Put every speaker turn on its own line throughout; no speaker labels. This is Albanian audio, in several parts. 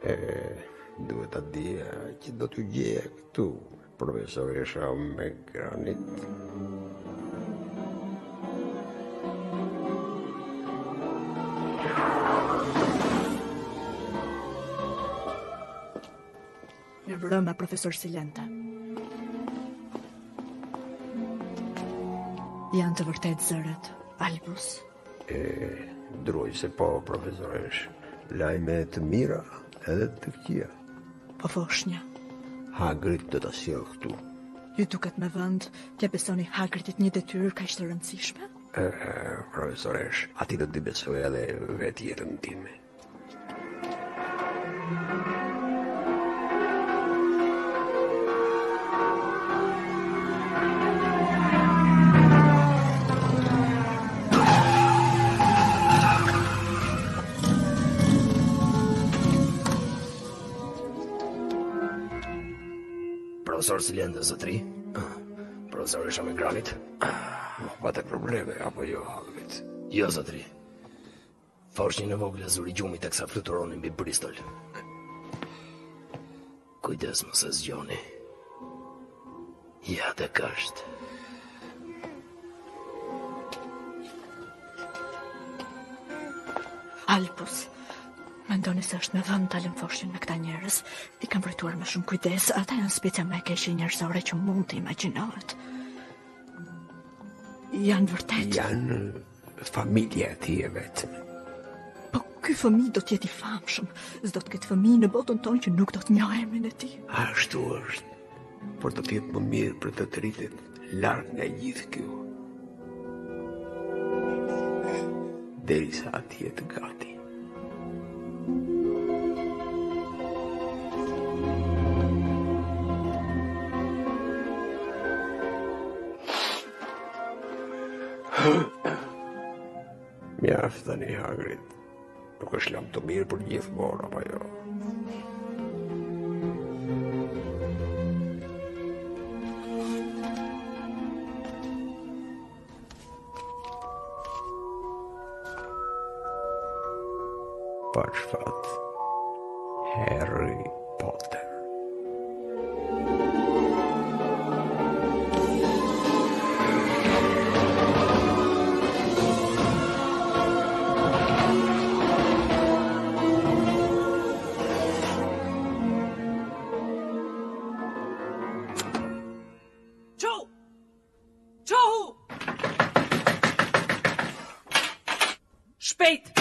Duhet ta dija që do t'u gjeja këtu, profesoresha me granit.
Mirëmbrëma, profesor Silente. Janë të vërtet zëret, Albus?
Druaj se po, profesoresh. Lajme të mira edhe të këqija.
Po foshnja.
Hagrid do ta sjell këtu.
Ju duket me vend t'ja besoni Hagridit një detyrë kaq të rëndësishme?
Profesoresh, ati do t'i besoj edhe vetë jetën time.
Profesor Silente, zotri? Profesoresha me granit?
Pate probleme, apo jo, Hagrid?
Jo, zotri. Foshnjën e vogël e zuri gjumi teksa fluturonin mbi Bristol. Kujdes mos e zgjoni. Ja të kasht.
Albus, mendoni se është me vend talën foshnjën me këta njerëz? I kam vërtuar me shumë kujdes, ata janë specia më e keqe njerëzore që mund të imagjinohet. Janë vërtet.
Janë familja e tij e vetëm.
Po ky fëmijë do të jetë i famshëm. S'do të ketë fëmijë në botën tonë që nuk do të njohë emrin e tij.
Ashtu është. Por do të jetë më mirë për të rritet larg nga gjithë kjo. Derisa ati jetë gati. Mjaft tani, Hagrid. Nuk është lam të mirë për gjithmonë, apo jo? Pa shfat, Harry Potter.
Shpejt!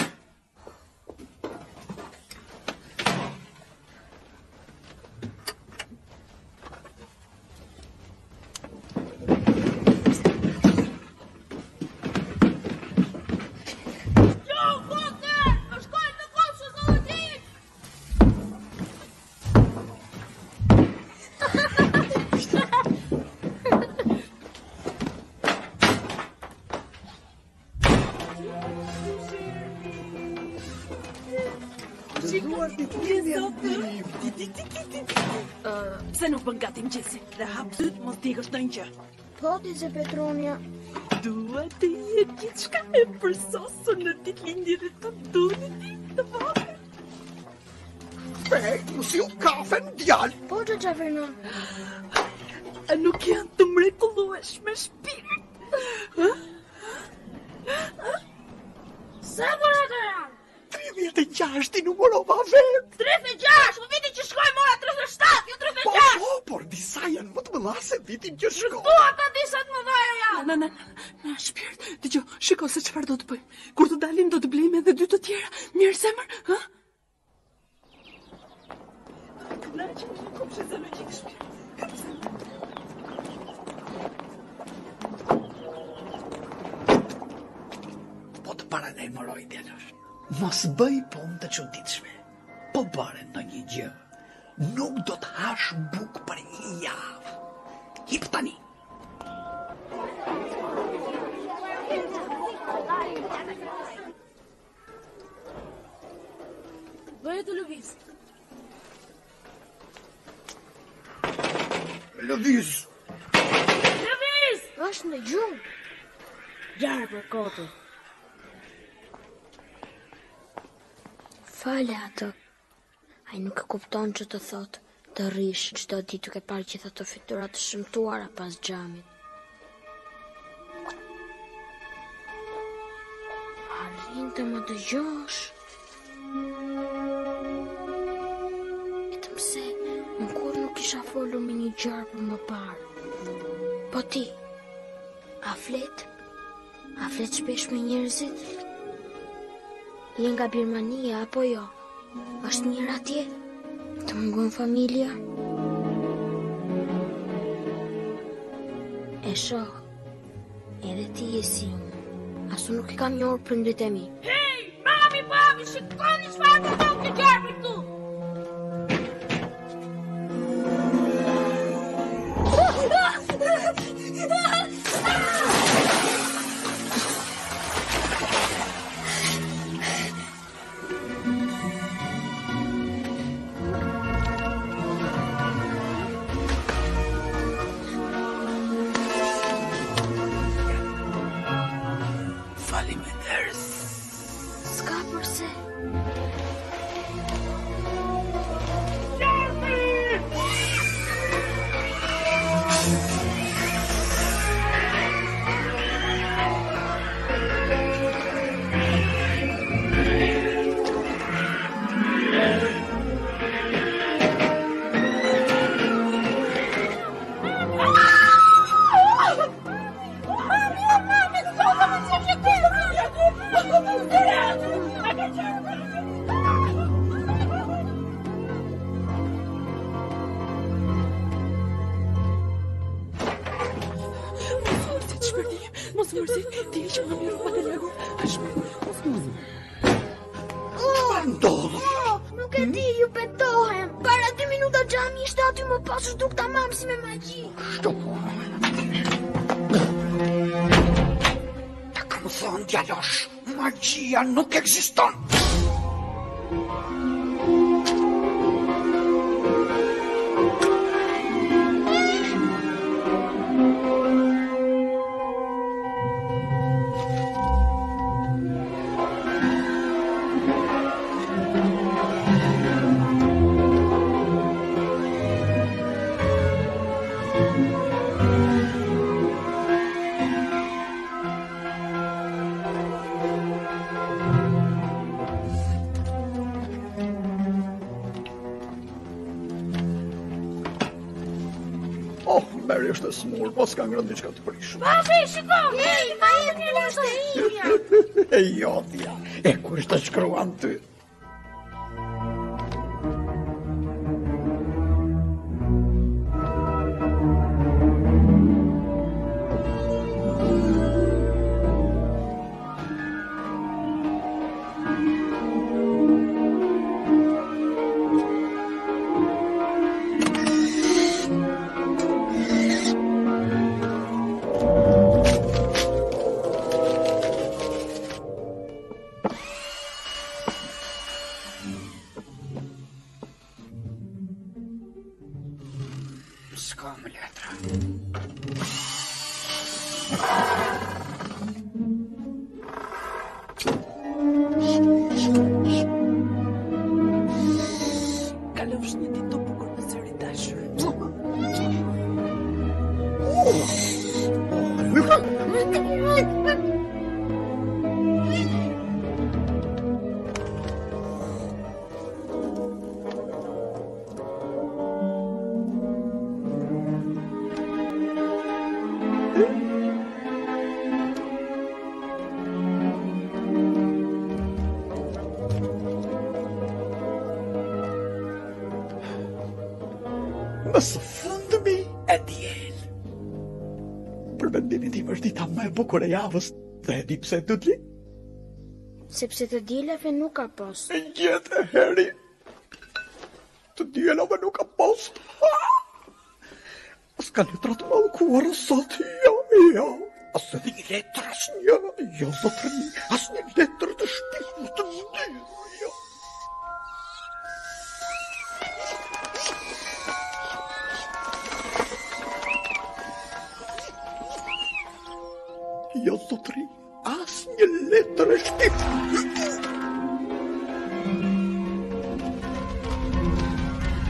Pse nuk bën gati mëngjesin? Dhe hap syt mos dikësh ndonjë gjë.
Po, ti se Petronia.
Dua të jetë gjithçka e përsosur në ditëlindjen e të Dunit të vogël.
Mos ju kafen djalë.
Po, të Xhaferna.
A nuk janë të mrekullueshme shpirt?
Sa vërtet janë?
36 i numërova vetë.
36, po vitin që shkoj mora 37, jo 36.
Po, por disa janë më të mëdha se vitin që shkoj.
Po, ata disa të mëdha janë.
Na, shpirt, dëgjoj, shiko se çfarë do të bëjmë. Kur të dalim do të blejmë edhe 2 të tjera. Mirë zemër, ha?
Po të para ne moroj djalosh. Mos bëj punë të çuditshme. Po bëre ndonjë gjë. Nuk do të hash bukë për një javë. Hip tani.
Bëje të lëviz.
Lëviz.
Lëviz! Është në gjumë. Gjarë për kotë.
Fale ato. Ai nuk e kupton që të thot, të rish çdo ditë duke parë gjitha ato fytyra të shëmtuara pas xhamit. Arrin të më dëgjosh. Vetëm se unë kur nuk isha folur me një gjarë për më parë. Po ti, a flet? A flet shpesh me njerëzit? Je nga Birmania apo jo? Është mirë atje? Të mungon familja? E shoh, edhe ti je si unë. Asu nuk I kam njohur prindrit e mi.
Hej, mami, papi, shikoni çfarë të thonë të gjarë këtu.
S'ka përse.
Mos mërzi, ti që më mirë pa të lagur.
Nuk e di, ju betohem. Para 2 minuta xhami ishte aty më pas është duk tamam si me magji.
Ta kam thënë djalosh, magjia nuk ekziston.
Meri është e smur, po s'ka ngrënë diçka të prishme.
Papi, shiko!
Hej, ma jep një lashtë e imja.
E jotja, e kush të shkruan ty? S'ka më letra.
Kalofsh një ditë të bukur me zëri dashur.
Nësë fundëmi e djel. Për mendimin tim është dita më e bukur e javës, dhe e di pse të li.
Sepse të dielave nuk ka pas.
E gjetë heri. Të dielave nuk ka pas. As ka letra të mallkuara sot, jo. As një letër, jo, zotëri, as një letër të shpifur të vdyrë, jo. Jo, zotëri, as një letër e shpifur.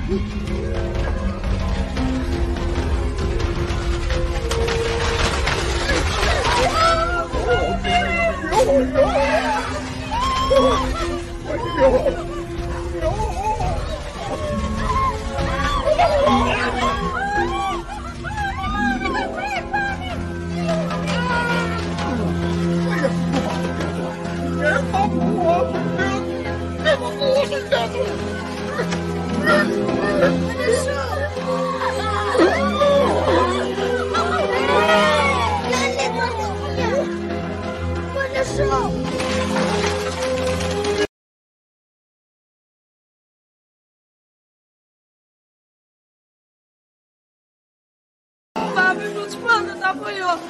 Mami, non spanda da poi io.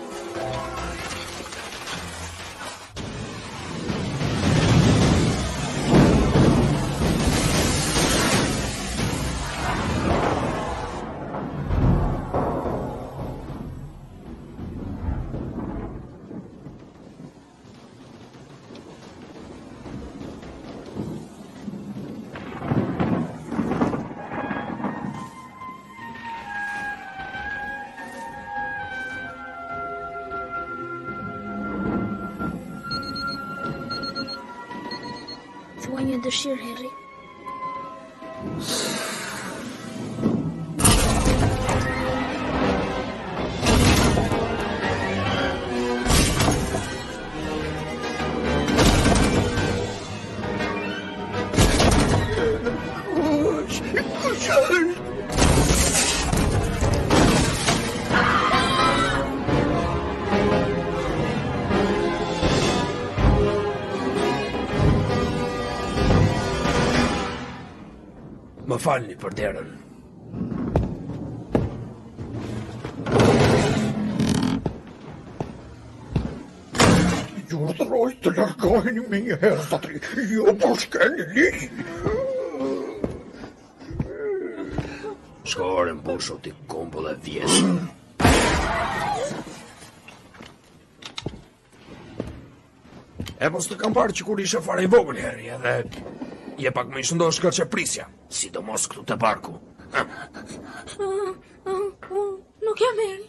Thua një dëshirë, Harry.
Më falni për derën.
Ju urdhëroj të largoheni me një herë, zotri. Jo po shkeni ligj.
Shkore mbushu ti kumbull e vjes. E mos të kam parë që kur ishe fare I vogël, Harry, edhe je pak më I shëndosh ka që prisja, sidomos këtu te parku.
Nuk jam Harry.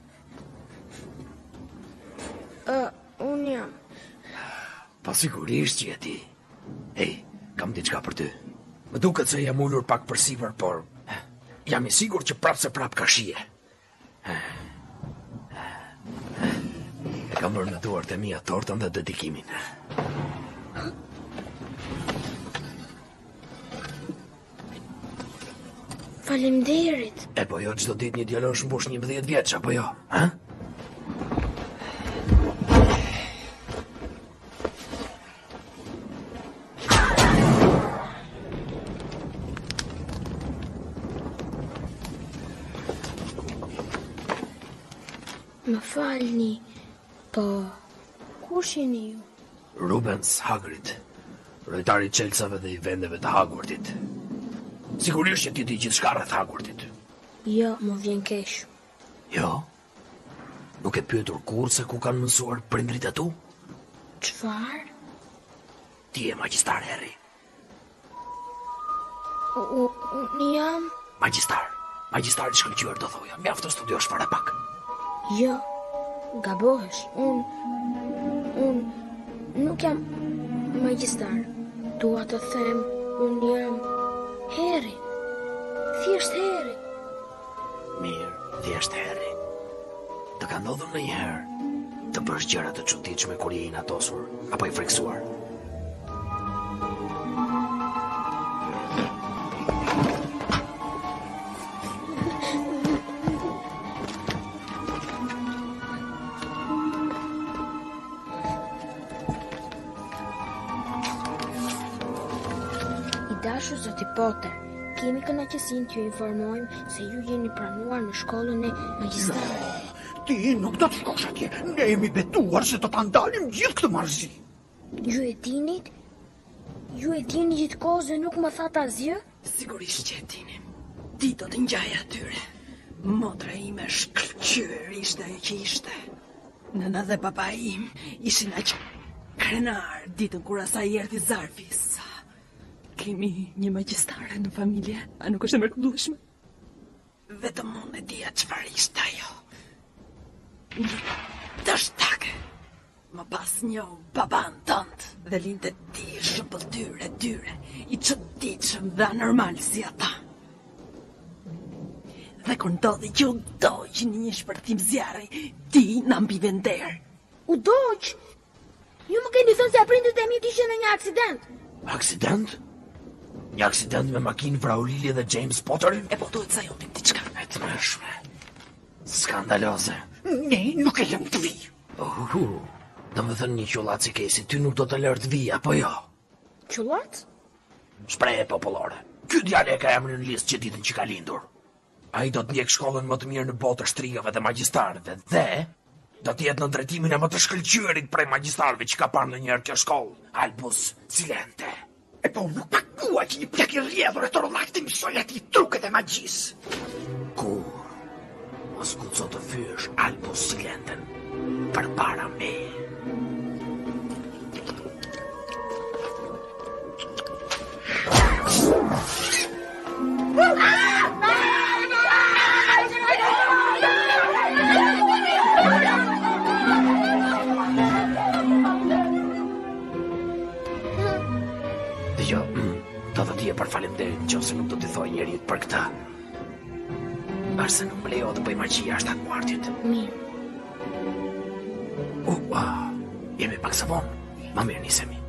Unë jam.
Pa sigurisht që je ti. Ej, kam diçka për ty. Më duket se jam ullur pak përsipër, por jam I sigur që prap se prap ka shije. E kam bërë në duart e mia tortën dhe dedikimin.
Faleminderit.
E po jo çdo ditë një djalosh mbush 11 vjeç, apo jo? Ha?
Më falni, po kush jeni ju?
Rubens Hagrid, rojtari I Çelësave dhe I vendeve të Hogwartit. Sigurisht që ti di gjithçka rreth Hogwartit.
Jo, më vjen keq.
Jo? Nuk e pyetur kur se ku kanë mësuar prindrit e tu?
Çfarë?
Ti je magjistar, Harry.
Unë jam...
Magjistar. Magjistar I shkëlqyer do thoja. Mjaft të studiosh fare pak.
Jo, gabohesh. Unë nuk jam magjistar. Dua të them, unë jam Harry. Thjesht Harry.
Mirë, thjesht Harry. Të ka ndodhur ndonjëherë të bësh gjëra të çuditshme kur je I natosur apo I friksuar?
Dashur zoti Potter, kemi kënaqësinë t'ju informojmë se ju jeni pranuar në shkollën e magjistarit.
Ti nuk do të shkosh atje. Ne jemi betuar se do ta ndalim gjithë këtë marrëzi.
Ju e dini gjithë kohë dhe nuk më thatë asgjë?
Sigurisht që e dini. Ti do të ngjaj atyre. Motra ime shkëlqyer ishte ajo që ishte. Nëna dhe baba im ishin aq krenar ditën kur asaj erdhi zarfi.
Kemi një magjistare në familje, a nuk është e mrekullueshme?
Vetëm unë e dija çfarë ishte ajo. Një dështake. Më pas një baban tënd dhe linte ti shëmbëltyre dyre, i çuditshëm dhe anormal si ata. Dhe kur ndodhi që u doq në një shpërthim zjarri, ti na mbive nder.
U doq? Ju më keni thënë se prindërit e mi ishin në një aksident.
Aksident? Një aksident me makinë vraulili dhe James Potterin?
E po duhet sa jotim diçka.
E të mërshme. Skandaloze.
Ne nuk e lëm të vi.
Do më thënë një qullat si kesi, ty nuk do të lërë të vi, apo jo?
Qullat?
Shpreje popullore. Ky djale e ka emrin në listë që ditën që ka lindur. A i do të ndjek shkollën më të mirë në botë të shtrigave dhe magjistarëve, dhe do të jetë në drejtimin e më të shkëlqyerit prej magjistarëve që ka parë ndonjëherë kjo shkollë, Albus Silente.
E po nuk pakua që një plak i rrjedhur e Torllak të mësoj ati truket e magjisë.
Kur mos guxo të fyesh Albus Silenten përpara me. Dëgjo, do të t'je për faleminderit nëse nuk do t'i thoj njerit për këta. Arse nuk më lejo të bëj magjia 7 martit.
Mirë.
Jemi pak sa vonë. Ma mirë nisemi.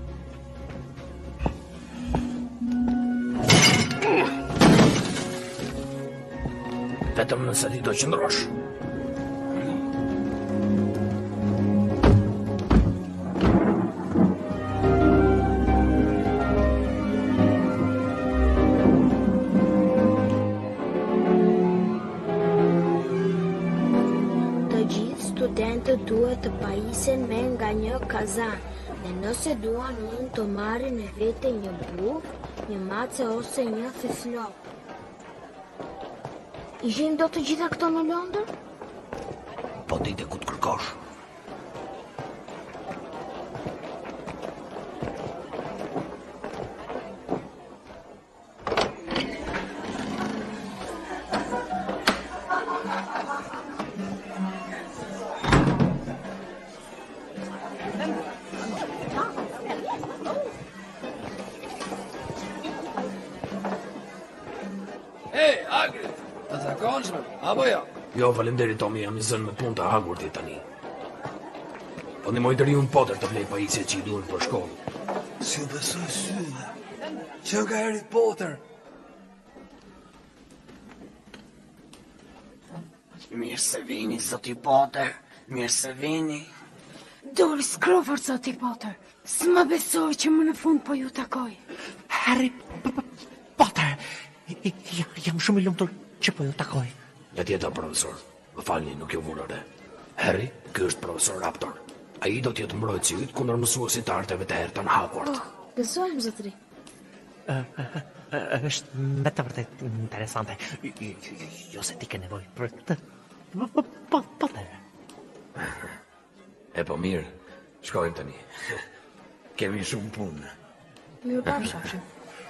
Vetëm nëse ti do qëndrosh.
Të gjithë studentët duhet të pajisen me nga një kazan, dhe nëse duan mund të marrin me vete një buk, një mace ose një fiflok. Ishin do të gjitha këto në Londër?
Po dite ku të kërkosh.
Hey, Hagrid, të zakonshme, apo jo?
Jo, faleminderit Tomi, jam i zënë me punë të Hagridit tani. Po ndihmoj të riun Potter të vlej pajisjet që i duhen për shkollë.
Si u besoj syve. Që nga Harry Potter?
Mirë se vini, zoti Potter. Mirë se vini.
Doris Crawford, zoti Potter. S'ma besoj që më në fund po ju takoj.
Harry Potter. Jam shumë i lumtur që po ju takoj.
Ja tjetër profesor, më falni, nuk jo vura re. Harry, ky është profesor Raptor. Ai do t'jetë mbrojtësi yt kundër mësuesit të arteve të Herton Hogwarts.
Gëzojmë, zotëri.
Është me të vërtet interesante. Jo se ti ke nevojë për këtë. Potter.
E po mirë, shkojmë tani. Kemi shumë punë.
Mirë bashkë.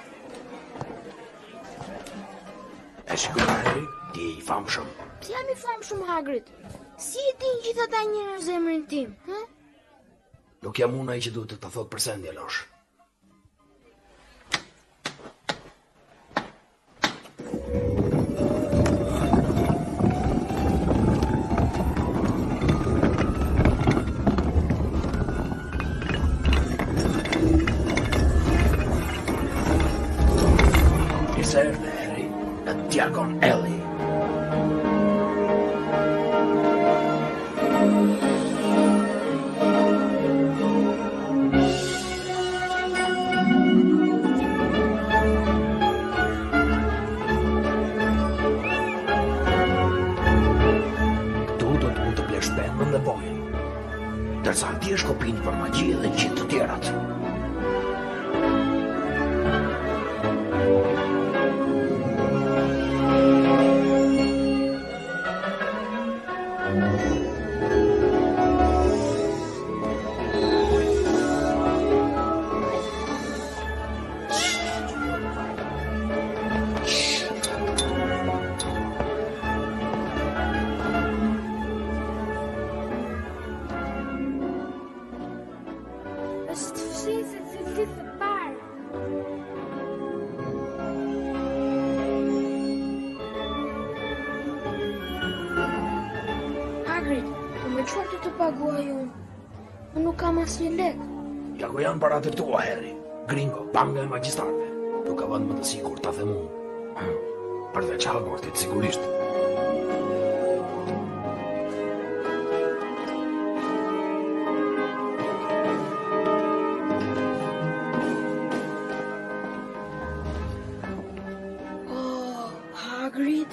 E shikoj, Harry, ti je i famshëm.
Si jam i famshëm, Hagrid? Si e din gjithë ata njerëz zemrin tim, ha?
Nuk jam unë ai që duhet të ta thot për sendje, Losh. Mirë erdhe, Harry, në Diagon Alley. Dhe bojën, dërsa ti është kopinë për magji dhe gjithë të tjerat.
Shiset se flitë parë. Hagrid, po me çfarë të paguaj unë? Unë nuk kam asnjë lek.
Ja ku janë paratë tua, Harry. Gringo, banga e magjistarëve. Nuk ka vënë më të sigurt ta them unë. Përveç Hogwartit, sigurisht.
Hagrid?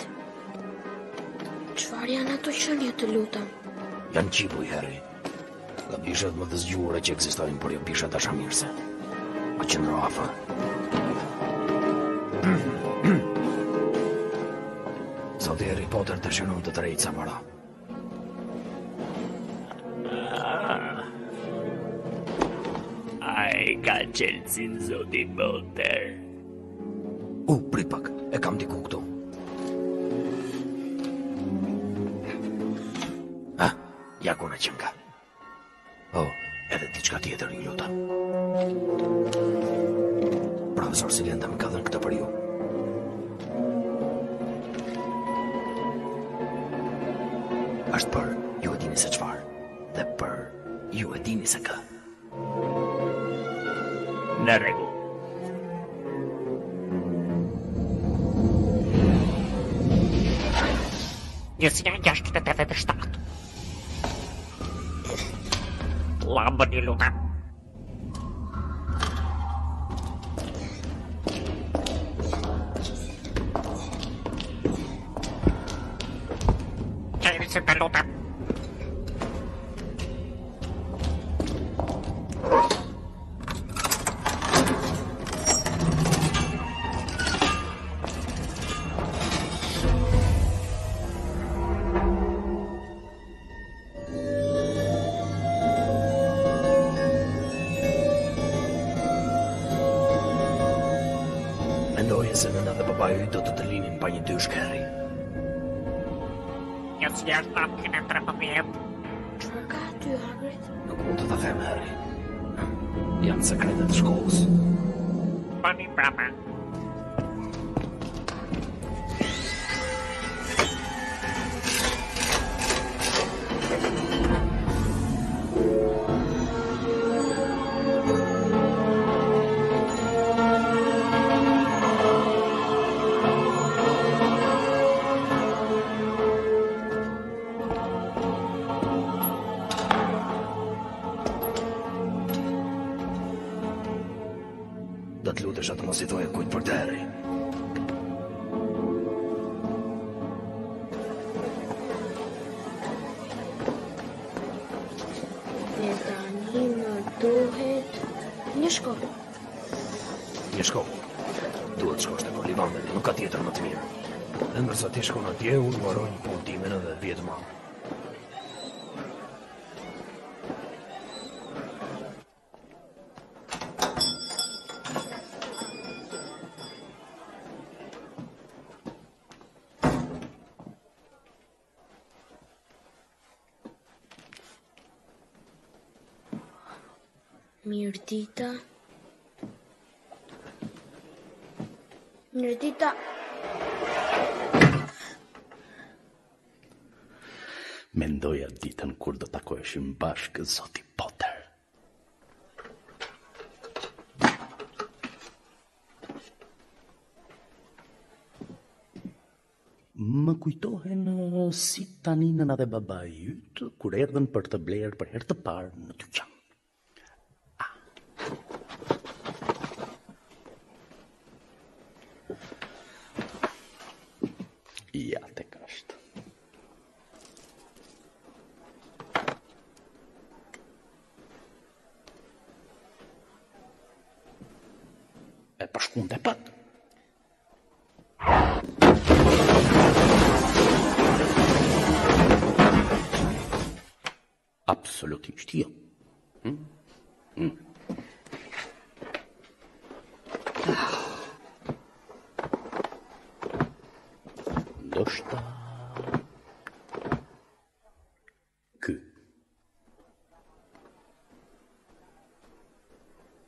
Çfarë janë ato qenie të lutem?
Janë qipuj, Harry. Nga bishat më të zgjuara që ekzistojnë, por jo bishat dashamirëse. Ma qëndro afër. Zoti Harry Potter dëshiron të drejtë sa para.
Ai ka qelësin zoti Potter.
Prit pak, e kam diku këtu. Ja ku në qënka. Edhe diçka tjetër, ju lutem. Profesor Silenda më ka dhënë këtë për ju. Është për ju e dini se çfarë, dhe për ju e dini se kë.
Në rregull. Njësja 687. Lambën i lutem. Qeni se të lutem.
Mendoje se nëna dhe babaju do të linin pa një dyshk, Harry.
Njësja 713.
Çfarë ka aty, Hagrid?
Nuk mund të ta them, Harry. Janë sekretet të shkollës.
Bani brapa.
Do të lutesh atë mos I thoje kujt për të, Harry.
E tani më duhet një shkollë.
Një shkollë. Duhet shkosh tek Ollivander, nuk ka tjetër më të mirë. Dhe ndërsa ti shkon atje, unë mbaroj një punë timen edhe 10 marrë.
Mirdita. Mirdita.
Mendoja ditën kur do takoheshim bashkë zoti Potter. Më kujtohen si tani nëna dhe babai yt kur erdhën për të blerë për herë të parë në dyqan. Ja, tek është. E përshkunde pat. Absolutisht jo. Ndoshta ky.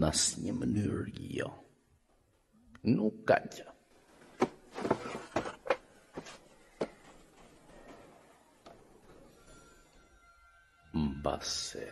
Në asnjë mënyrë jo. Nuk ka gjë. Mbase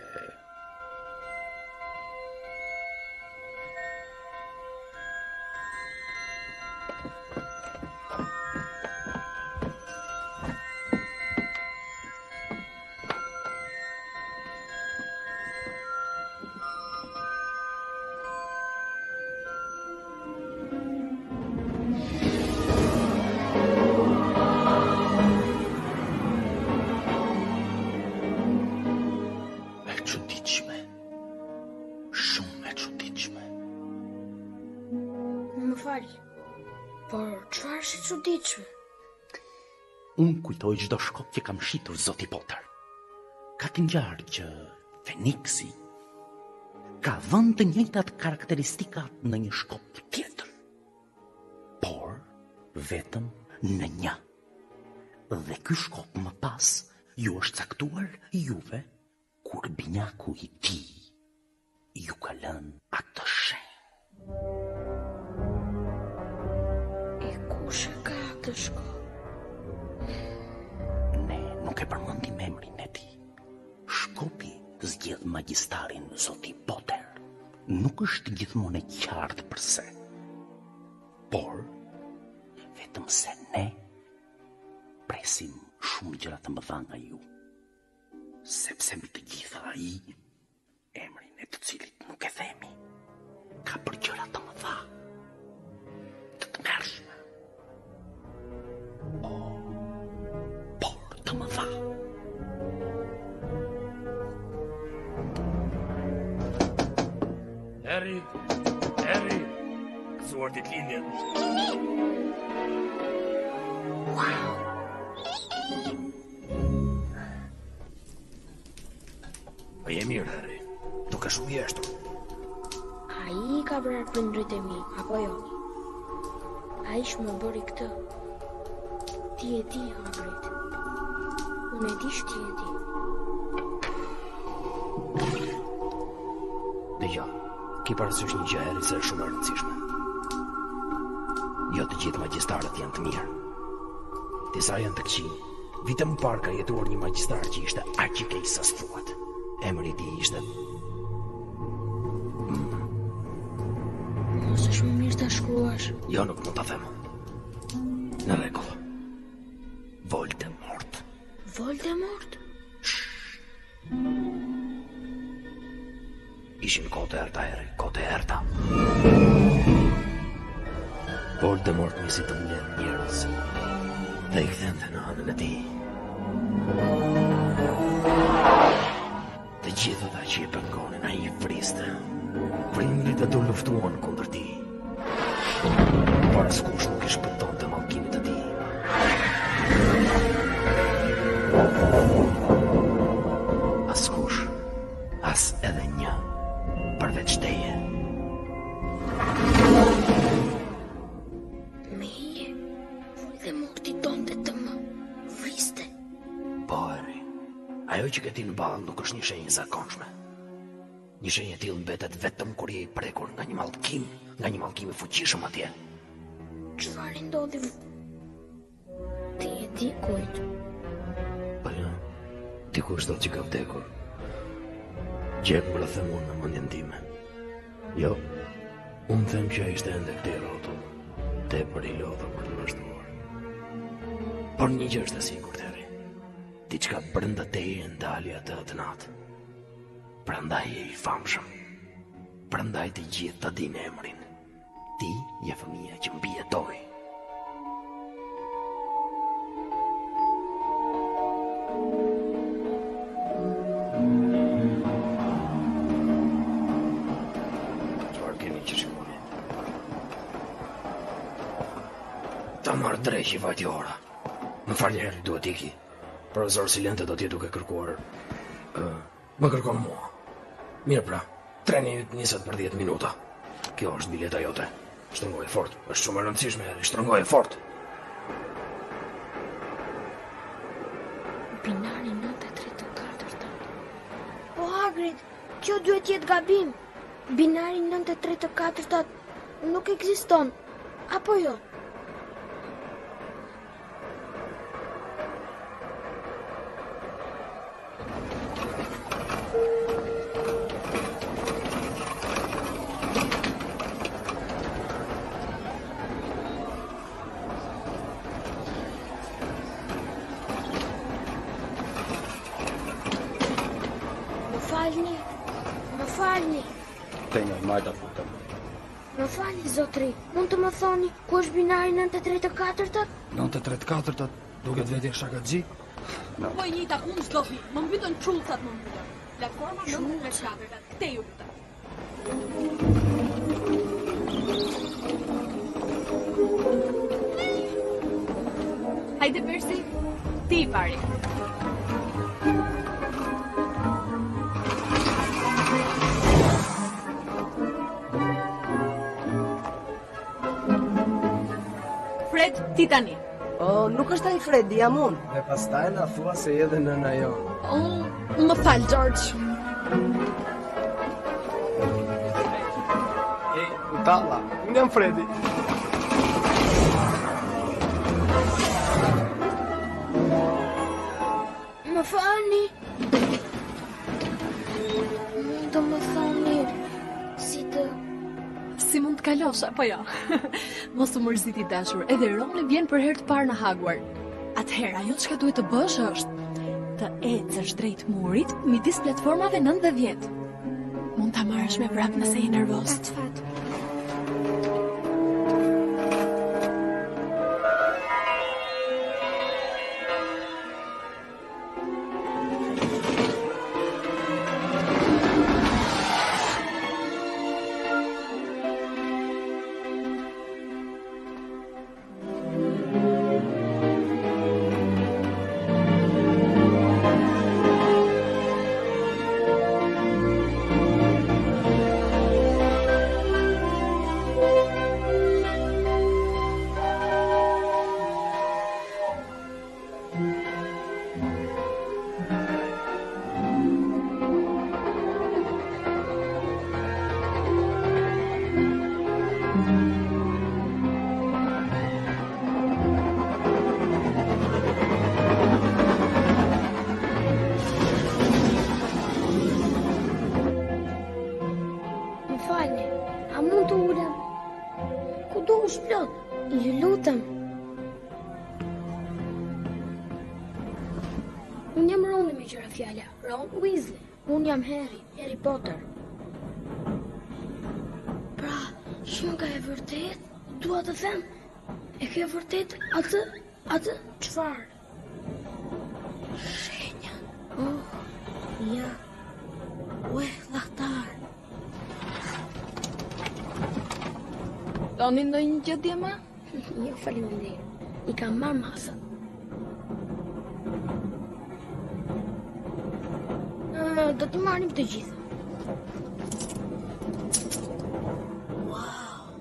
unë kujtoj çdo shkop që kam shitur, zoti Potter. Ka të ngjarë që Feniksi ka vënë të njëjtat karakteristikat në një shkop tjetër, por vetëm në një. Dhe ky shkop më pas ju është caktuar juve kur binjaku I tij ju ka lënë atë shenjë.
E kush e ka atë shkop?
Nuk e përmendim emrin e tij. Shkopi zgjedh magjistarin zoti Potter. Nuk është gjithmonë e qartë pse. Por vetëm se ne presim shumë gjëra të mëdha nga ju. Sepse mbi të gjitha ai, emrin e të cilit nuk e themi, ka për gjëra të mëdha, të tmerrshme. Të më tha.
Harry, kësuar ditë lindjen.
Wow.
Po je mirë, Harry, duke shumë jeshtur.
Ai ka bërë prindrit e mi, apo jo? Ai më bëri këtë. Ti e di, Hagrid. Unë e di shti e di.
Dëgjo, ki parasysh një gjë, Harry, se është shumë e rëndësishme. Jo të gjithë magjistarët janë të mirë. Disa janë të këqij. Vite më parë ka jetuar një magjistar që ishte aq I keq sa thuat. Emri I tij ishte
Mos është më mirë ta shkruash.
Jo, nuk mund ta them. Në rregull. Voldemort.
Voldemort?
Ishin kohë erta, Harry, kohë erta. Voldemort nisi të mbledh njerëz dhe I kthente në anën e tij. Të gjithë ata që I pengonin ai I friste. Prindrit e tu luftuan kundër tij. Por askush nuk I shpëtonte mallkimit të tij. Askush, as edhe një, përveç teje.
Meje, Voldemort I donte të më vriste.
Po, Harry, ajo që ke ti në ballë nuk është një shenjë e zakonshme. Një shenjë e tillë mbetet vetëm kur je I prekur nga një mallkim I fuqishëm atje.
Çfarë ndodhi? Ti e di kujt?
Po ja, dikush do që ka vdekur. Gjep për them unë në mendjen time. Jo, unë them që ai ishte ende këtij rrotull, tepër I lodhur për të vazhduar. Por një gjë është e sigurt, Harry. Diçka brenda teje ndali atë të natë. Prandaj je I famshëm. Prandaj të gjithë ta dinë emrin. Ti je fëmia që mbijetoi. Çfarë keni që shkoni? Ta marrë dreqi vajti ora. Më falë, Harry, duhet iki. Profesor Silente do t'je duke kërkuar. Më kërkon mua. Mirë pra, treni yt niset për 10 minuta. Kjo është bileta jote. Shtrëngoje fort. Është shumë e rëndësishme, Harry. Shtrëngoje fort.
Binari 9:34. Po Hagrid, kjo duhet jetë gabim. Binari 93-4 nuk ekziston, apo jo? Më falni.
Tenja, majta futem.
Më falni, zotri. Mund të më thoni ku është binari 93-4?
93-4 duket vetë shakaxhi.
Po njëta, unë s'dofi. Më mbytën çulcat më mbytën. Platforma 93-4, këte ju lutem. Hajde Persi, ti i pari. Fred, ti tani.
Nuk është ai Fredi, jam unë. Dhe pastaj na thua se edhe nëna jonë.
Më fal, George.
Utalla, unë jam Fredi.
Më falni. Do më thoni
si mund të kalosh, apo jo? Mos u mërziti dashur, edhe Roni vjen për herë të parë në Hogwarts. Atëherë, ajo çka duhet të bësh është të ecësh drejt murit midis platformave 9 dhe 10. Mund ta marrësh me vrap nëse je nervoz.
Ju lutem. Unë jam Roni me qëra fjalla, Ron Weasley. Unë jam Harry Potter. Pra, shumë ka e vërtet, dua të them, e ke vërtet atë çfarë? Shenja. Oh, ja. Ue, dhahtar.
Doni ndonjë gjë djema?
Jo, faleminderit. I kam marrë masën. Do të marrim të gjitha. Wow.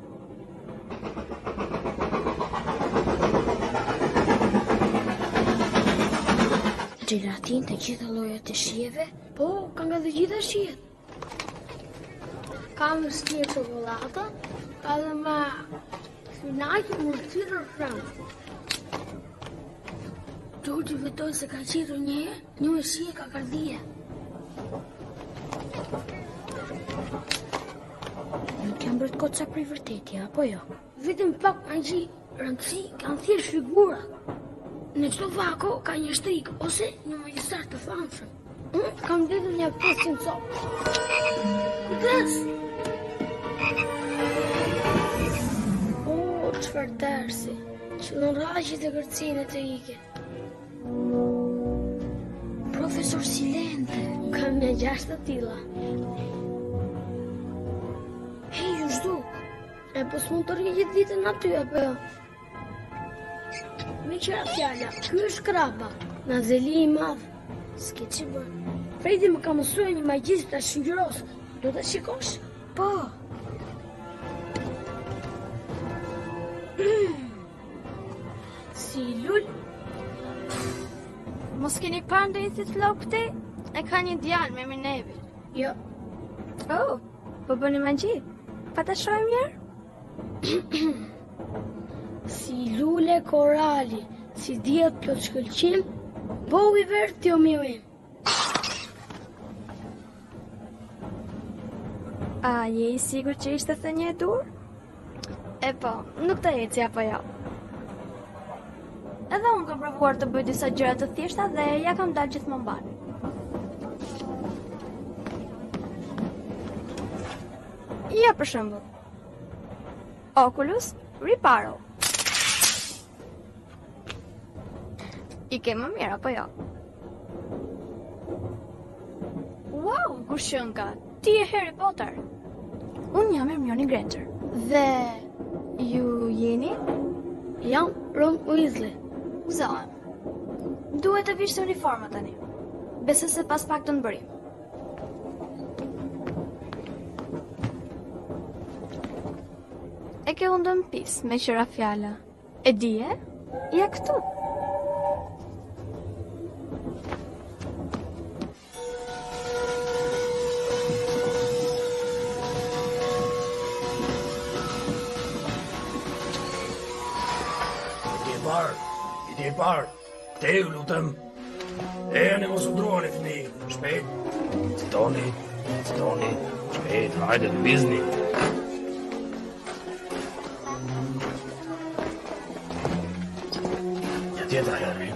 Gelatin të gjitha llojet e shijeve? Po, ka nga të gjitha shijet. Ka me shije çokoladë, ka dhe me spinaqë, mërcirë frankë. Georgi vetoj se ka qitur një shije kakardie. Nuk jam bërë këtë sa prej vërtetja, apo jo? Vetëm pak magji, rëndësi, kanë thjesht figura. Në çdo vako ka një shtrik, ose një magjistar të famshëm. Unë kam dhënë një pesë copë. Kujdes! O, çfarë dersi, që në rraqit e kërcimet e ike. Profesor Silente, kam një 6 të tilla. Hej, ju shduk, e po s'mund të rrgjit ditën aty, apo jo? Me qëra fjalla, ky është krapa, nga zeli i madh. S'ke që bërë. Fredi më ka mësue një magjisë të shëngjërosë. Do të shikosh? Po. Si lull.
Mos keni parë ndonjë si t'lok këti? E ka një djalë me Minervin.
Jo.
Oh,
Po bëni magji? Pa ta shohim mirë? Si lule korali, si diet plot shkëlqim, po i verë t'jo miuim.
A je i sigur që ishte thënie e dur?
E po, nuk të eci apo jo.
Edhe unë kam provuar të bëj disa gjëra të thjeshta dhe ja kam dalë gjithmonë mban. Ja për shembull. Oculus Reparo. I ke më mirë apo jo? Wow, kushënka, ti je Harry Potter. Unë jam Hermione Granger.
Dhe
ju jeni?
Jam Ron Weasley.
Gëzohem. Duhet të vish të uniforma tani. Besoj se pas pak të nëbërim. E ke undën pis me qëra fjala. E dije? Ja këtu.
I parë, te ju lutëm. Ejani mos u ndruani fëmi, shpejt. Citoni, shpejt, hajde të bizni. Një tjetër, Harry.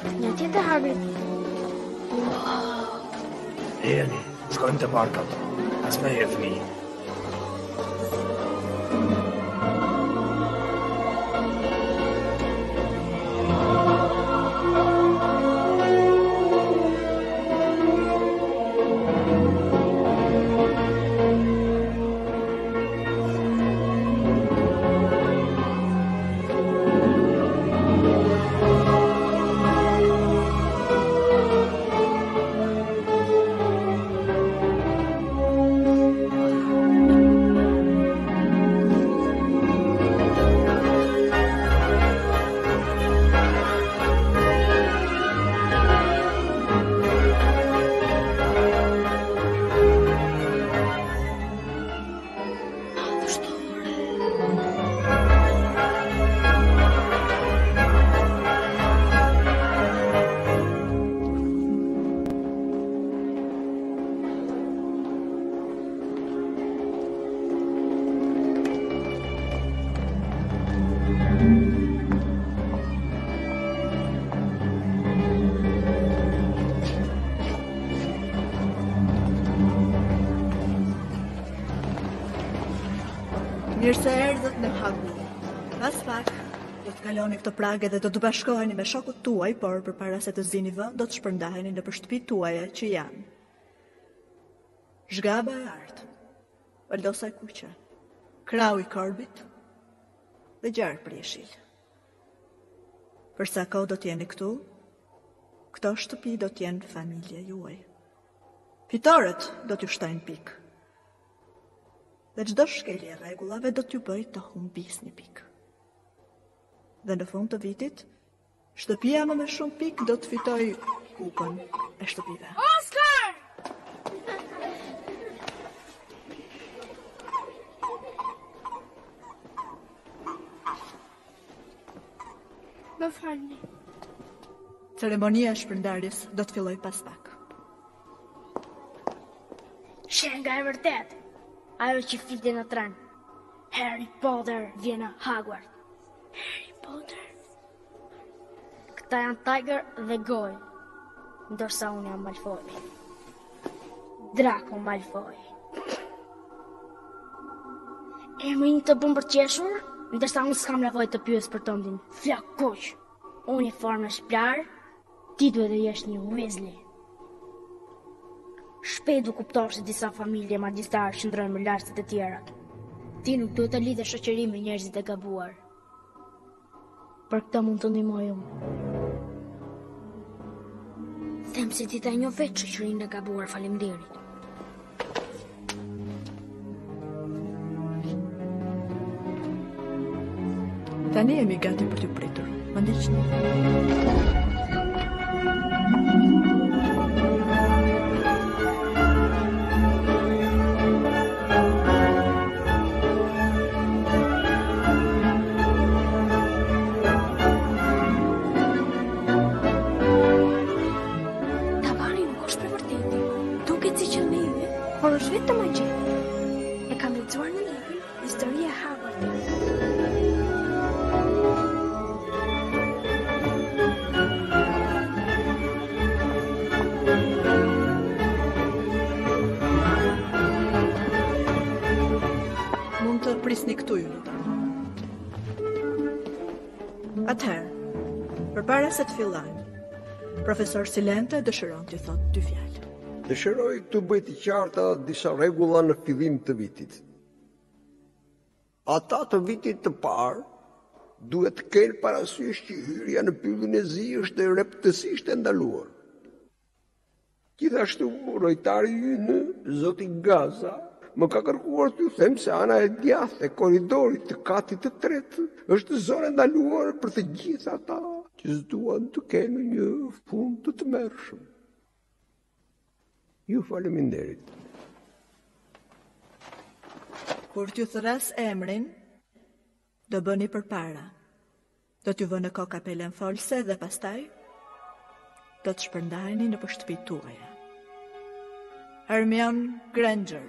Wow.
Ejani, shkojmë të parkat. As me e fëmi.
Mirë se erdhët në Hogwarts. Pas pak, do të kaloni këtë pragë dhe do të bashkoheni me shokut tuaj, por përpara se të zini vend, do të shpërndaheni në shtëpitë tuaja që janë Zhgaba e Artë, Valdosa e Kuqe, Krau i Korbit dhe Gjarë Prieshil. Për sa kohë do t'jeni këtu, këto shtëpi do t'jenë familja juaj. Fitoret do t'ju shtojnë pikë. Dhe çdo shkelje e rregullave do t'ju bëj të humbisni pikë. Dhe në fund të vitit, shtëpia më me shumë pikë do të fitoj kupën e shtëpive.
Oskar! Më falni.
Ceremonia e shpërndarjes do të filloj pas pak.
Shenga e vërtet. Ajo që flitë në tren. Harry Potter vjen në Hogwarts. Harry Potter. Këta janë Tiger dhe Goy, ndërsa unë jam Malfoy. Draco Malfoy. Emri një të bëm për qeshur, ndërsa unë s'kam nevojë të pyes për tëndin. Flak kuq. Uniforme shplar, ti duhet të jesh një Weasley. Shpejt du kuptosh se disa familje magjistarë shndrojnë më lart se të tjerat. Ti nuk duhet të lidhesh shoqëri me njerëzit e gabuar. Për këtë mund të ndihmoj unë. Them se ti ta njoh vetë shoqërinë e gabuar, faleminderit.
Tani jemi gati për t'ju pritur. Më ndiqni.
Por është vetë magji. E kam lexuar në librin Historia e Harvardit.
Mund të prisni këtu ju lutem. Atëherë, përpara se të fillojmë, profesor Silente dëshiron t'ju thotë 2 fjalë.
Dëshiroj të bëj të qarta disa rregulla në fillim të vitit. Ata të vitit të parë duhet të kenë parasysh që hyrja në pyllin e zi është reptësisht e ndaluar. Gjithashtu, rojtari ynë, zoti Gaza, më ka kërkuar t'ju them se ana e djathtë e korridorit të katit të tretë është zonë ndaluar për të gjithë ata që s'duan të kenë një fund të tmerrshëm. Ju faleminderit.
Kur t'ju thras emrin, do bëni përpara. Do t'ju vënë ko kapelen folse dhe pastaj do të shpërndaheni në shtëpitë tuaja. Hermione Granger.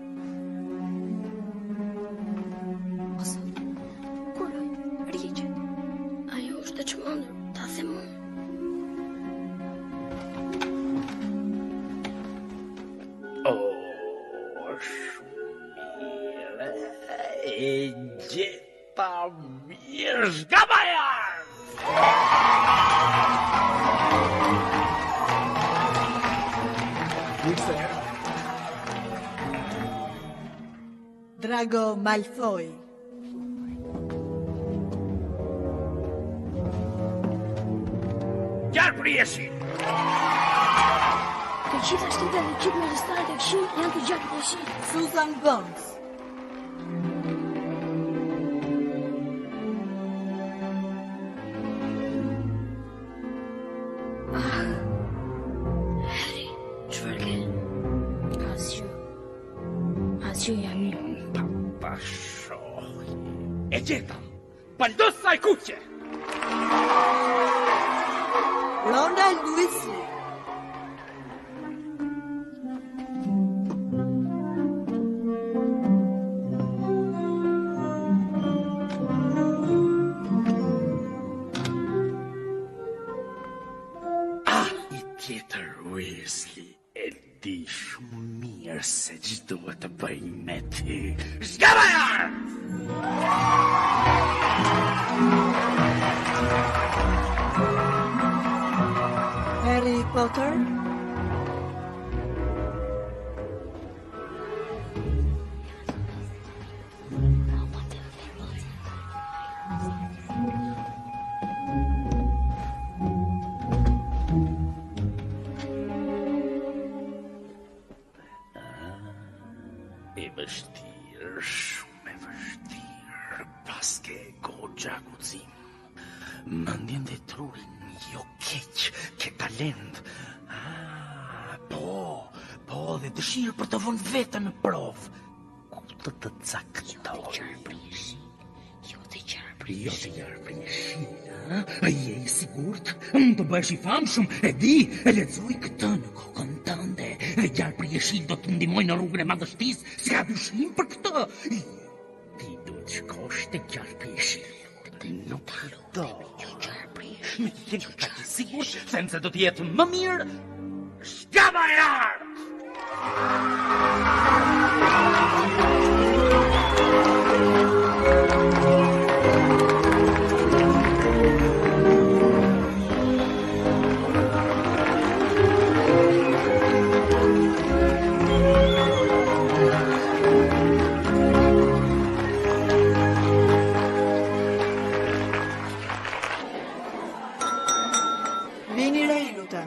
Kuroj, rriqe. Ajo është e çmendur, ta them unë.
E gjeta mirë shkabajar!
Drago Malfoy.
Gjarë prieshin!
Të gjitha shtetet dhe gjithë magjistarët e këshillit janë të gjatë prieshin.
Susan Bones.
Harry, çfarë ke? Asgjë jam mirë.
Pashohi. E gjeta! Baldosa e kuqe!
Ronald Weasley.
Tjetër Weasley e di shumë mirë se që duhet të bëj me ti. Shkabajar!
Harry Potter.
E vështirë, shumë e vështirë, paske goxha guxim. Mendjen dhe trurin, jo keq, ke talent. Po, dhe dëshirë për të vënë vetën në provë. Ku të caktoj? Jo të qarë prishin, a je i sigurt? Unë të bëhesh i famshëm, e di, e lexoj këtë në kokën tënde. Dhe gjarë prieshin do të ndihmoj në rrugën e madhështisë, s'ka dyshim për këtë. Ti duhet shkosh te gjarë prieshin. Nuk do. Me jenë kaq i sigurt, them se do të jetë më mirë. Shkabajar!
Vini re, lutem.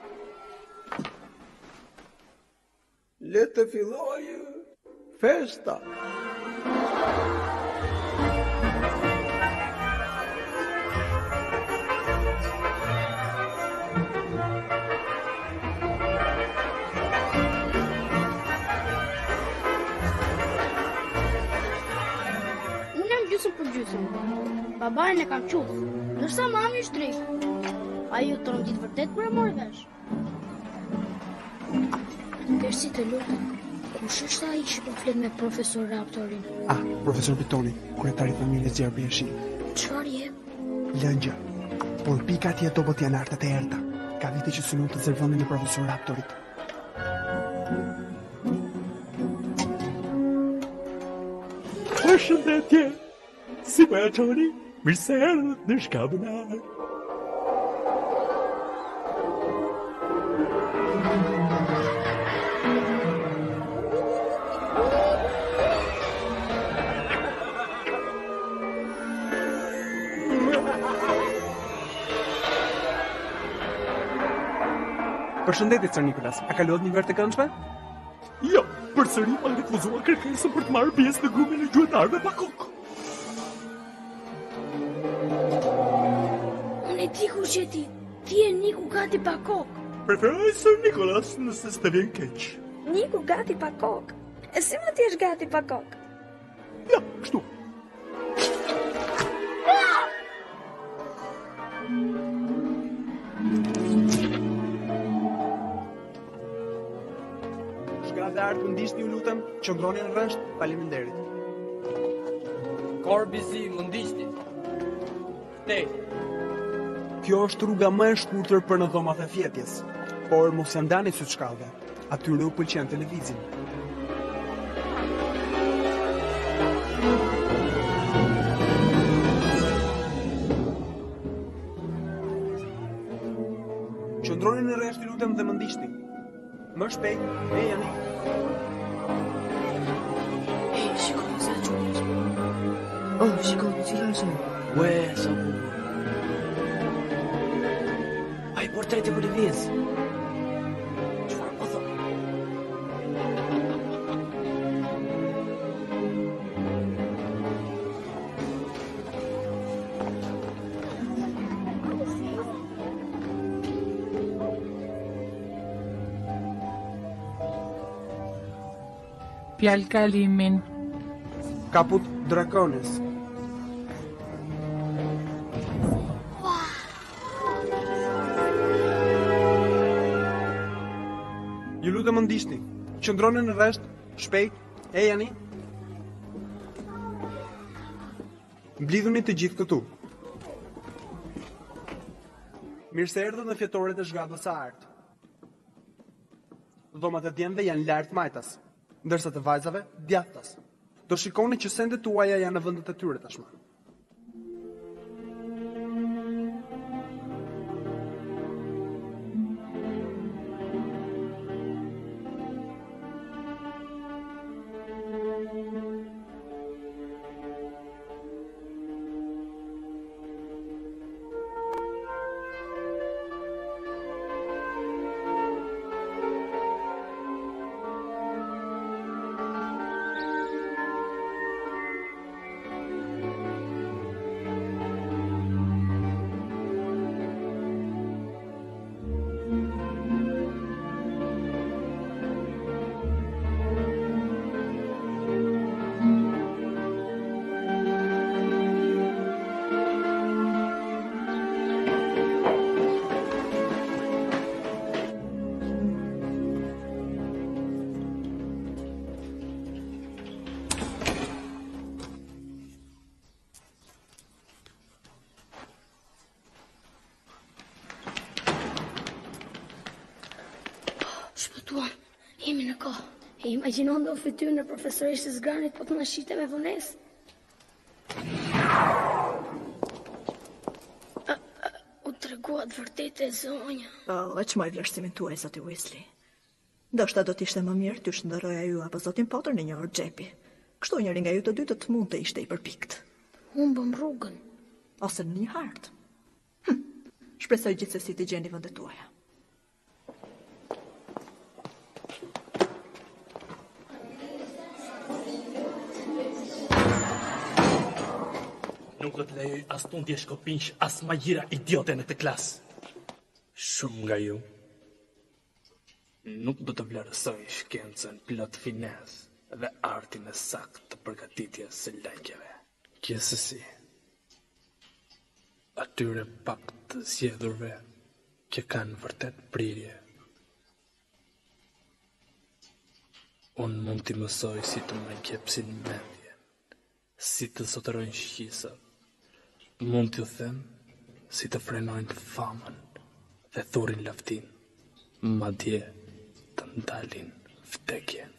Le të fillojë festa.
Unë jam gjysmë për gjysmë. Babarin e kam quf, ndërsa mami është drejt. A ju të rëndit vërtet për e morë vesh? Persi të lutem, Kush është ai që po flet me profesor Raptorin?
Profesor Pitoni, kryetari i familjes Gjerbi e Shi.
Çfarë jep?
Lëngjë. Por pika atje topët janë artët e erta. Ka vite që synon të zërvëndin e profesor Raptorit.
Përshëndetje! Si po e çoni? Mirë se erdhët në shkabën e arë.
Përshëndetje, Sir Nikolas. A kaluat një verë të këndshme?
Jo, përsëri ma refuzuar kërkesën për të marrë pjesë në grupin e gjuetarëve pa kokë.
Unë e di kur që ti je Niku gati pa kokë.
Preferoj Sir Nikolas nëse s'të vjen keq.
Niku gati pa kokë. E si më ti është gati pa kokë?
Ja, kështu.
Dhe artë mëndishti ju lutëm, qëndroni në rrësht, faleminderit.
Korbizi, mëndishti. Te.
Kjo është rruga më e shkurtër për në dhomat e fjetjes, por mos janë dani sytë shkallëve, atyre u pëlqen televizin. Qëndroni në rrësht, ju lutëm dhe mëndishti. Më shpejt, e janë.
Shikoni sa çuhet.
Shikoni, cila është?
Ue, sa bukur. Ai portreti për lëviz. Çfarë po thon?
Pjalkalimin.
Kaput Draconis. Ju lutem më ndiqni. Qëndroni në rresht, shpejt, e jani. Mblidhuni të gjithë këtu. Mirë se erdhët në fjetoret e zhgatës së artë. Dhomat e djemve janë lart majtas, ndërsa të vajzave djathtas. Do shikoni që sendet tuaja janë në vendet e tyre tashmë.
Shpëtuam, jemi në kohë. E imagjinon do fytyrën në profesoreshës Granit po të na shite me vonesë. U treguat vërtet e zonja.
E çmoj vlerësimin tuaj, zoti Weasley. Ndoshta do t'ishte më mirë t'ju shndërroja ju apo zotin Potter në një orë xhepi. Kështu njëri nga ju të dy të mund të ishte i përpikt.
Humbëm rrugën.
Ose në një hartë. Shpresoj gjithsesi të gjeni vendet tuaja.
Nuk do të lejoj as të ndje shkopinsh, as magjira idiote në të klasë. Shumë nga ju nuk do të vlerësoj shkencën plot finesë dhe artin e saktë të përgatitjes së lëngjeve. Gjithsesi, atyre pak të zgjedhurve që kanë vërtet prirje, Unë mund t'i mësoj si të më kepsin mendjen, si të zotërojnë shqisa. Mund t'ju them si të frenojnë famën dhe thurin laftin, madje të ndalin vdekjen.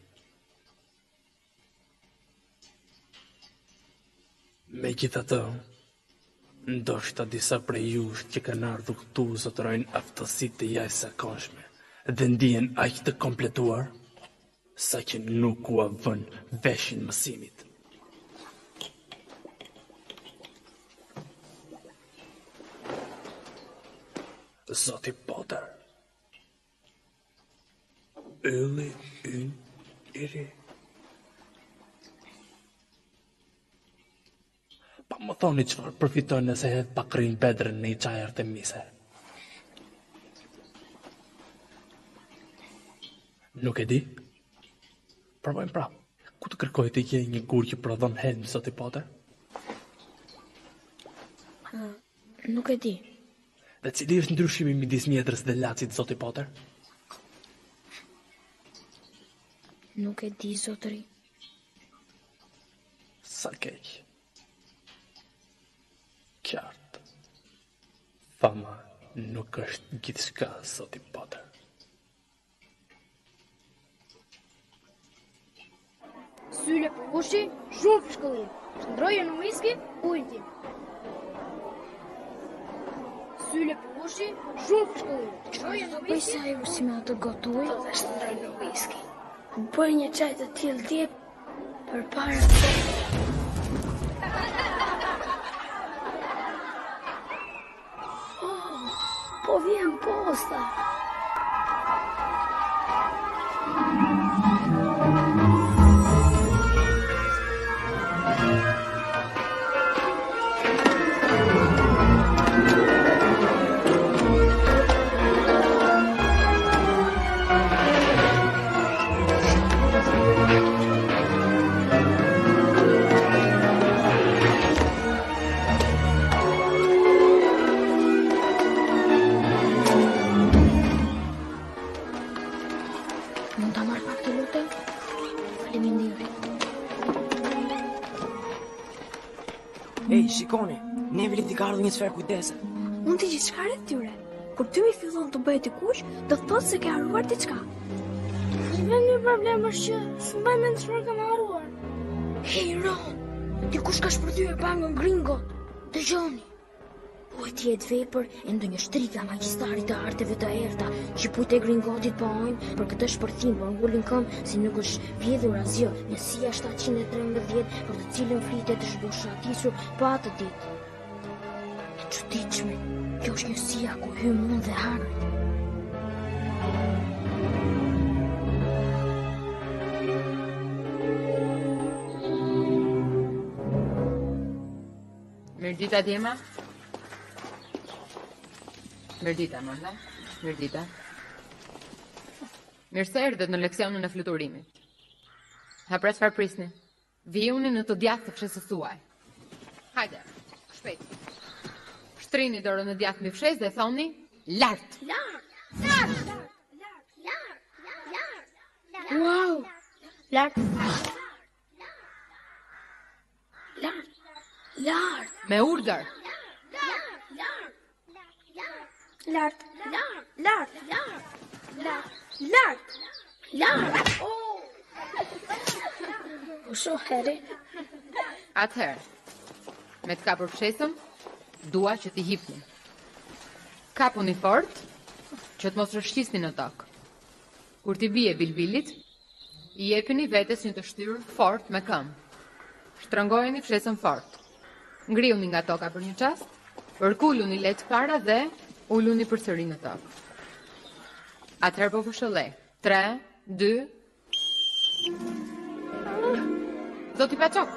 Megjithatë, ndoshta disa prej jush që kanë ardhur këtu zotërojnë aftësitë të jashtëzakonshme dhe ndihen aq të kompletuar sa që nuk u avën veshin mësimit. Zoti Potter, ylli ynë i ri. Pa më thoni çfarë përfiton nëse hedh pak rinj bedrën në i çaj Artemise. Nuk e di? Provojmë prapë. Ku të kërkoj të gjej një gur që prodhon helm, Zoti Potter?
Nuk e di.
Dhe cili është ndryshimi midis mjedrës dhe lacit, Zoti Potter?
Nuk e di, zotëri.
Sa keq. Qartë. Fama nuk është gjithçka, Zoti Potter.
Syle për ushi, shumë fshkëllim. Shndroje në whisky, ujnë tim. Syle për ushi, shumë fshkëllim. Shndroje në whisky.
Bëj sa ju si me atë gotuj
dhe shndroj në whisky.
Bëj një çaj të tillë djep për para.
Po vjen posta.
Shikoni, neve li t'i ka ardhur një sferë kujdese.
Unë t'i gjithë shkare të tyre. Kur ty mi fillon të bëjt i kush, do të thotë se ke haruar diçka.
Vetëm një problem është që s'mbaj mend çfarë kam haruar. Hey Ron, dikush ka shpërthyer pangën Gringot. Dëgjoni. Po e tjetë vepër e ndonjë shtrika magjistarit të arteve të errta që pujtë e Gringotit po ojnë për këtë shpërthim, por ngulin këmbë si nuk është vjedhur asgjë. Njësia 713 për të cilën flitet është boshatisur pa atë ditë. E çuditshme, kjo është njësia ku hym unë dhe Harry.
Mirdita Djema. Mirdita, Manda. Mirdita. Mirë se erdhët në leksionin e fluturimit. Hapra çfarë prisni? Vijuni në të djathtë të fshesës tuaj. Hajde, shpejt. Shtrini dorën në djathtë mbi fshesë dhe thoni lart.
Lart. Lart. Lart. Lart.
Wow.
Lart.
Lart. Lart.
Me urdhër.
Lart, lart, lart, lart, lart, lart, lart. Oh!
Po shoh, Harry.
Atëherë, me të kapur fshesën, dua që t'i hipni. Kapuni fort, që të mos rëshqisni në tokë. Kur t'i bie bilbilit, i jepini vetes një të shtyrë fort me këmbë. Shtrëngojeni fshesën fort. Ngriuni nga toka për një çast, përkuluni lehtë para dhe uluni përsëri në tokë. Atëherë po fshëllej. 3, 2. Zoti Paçok.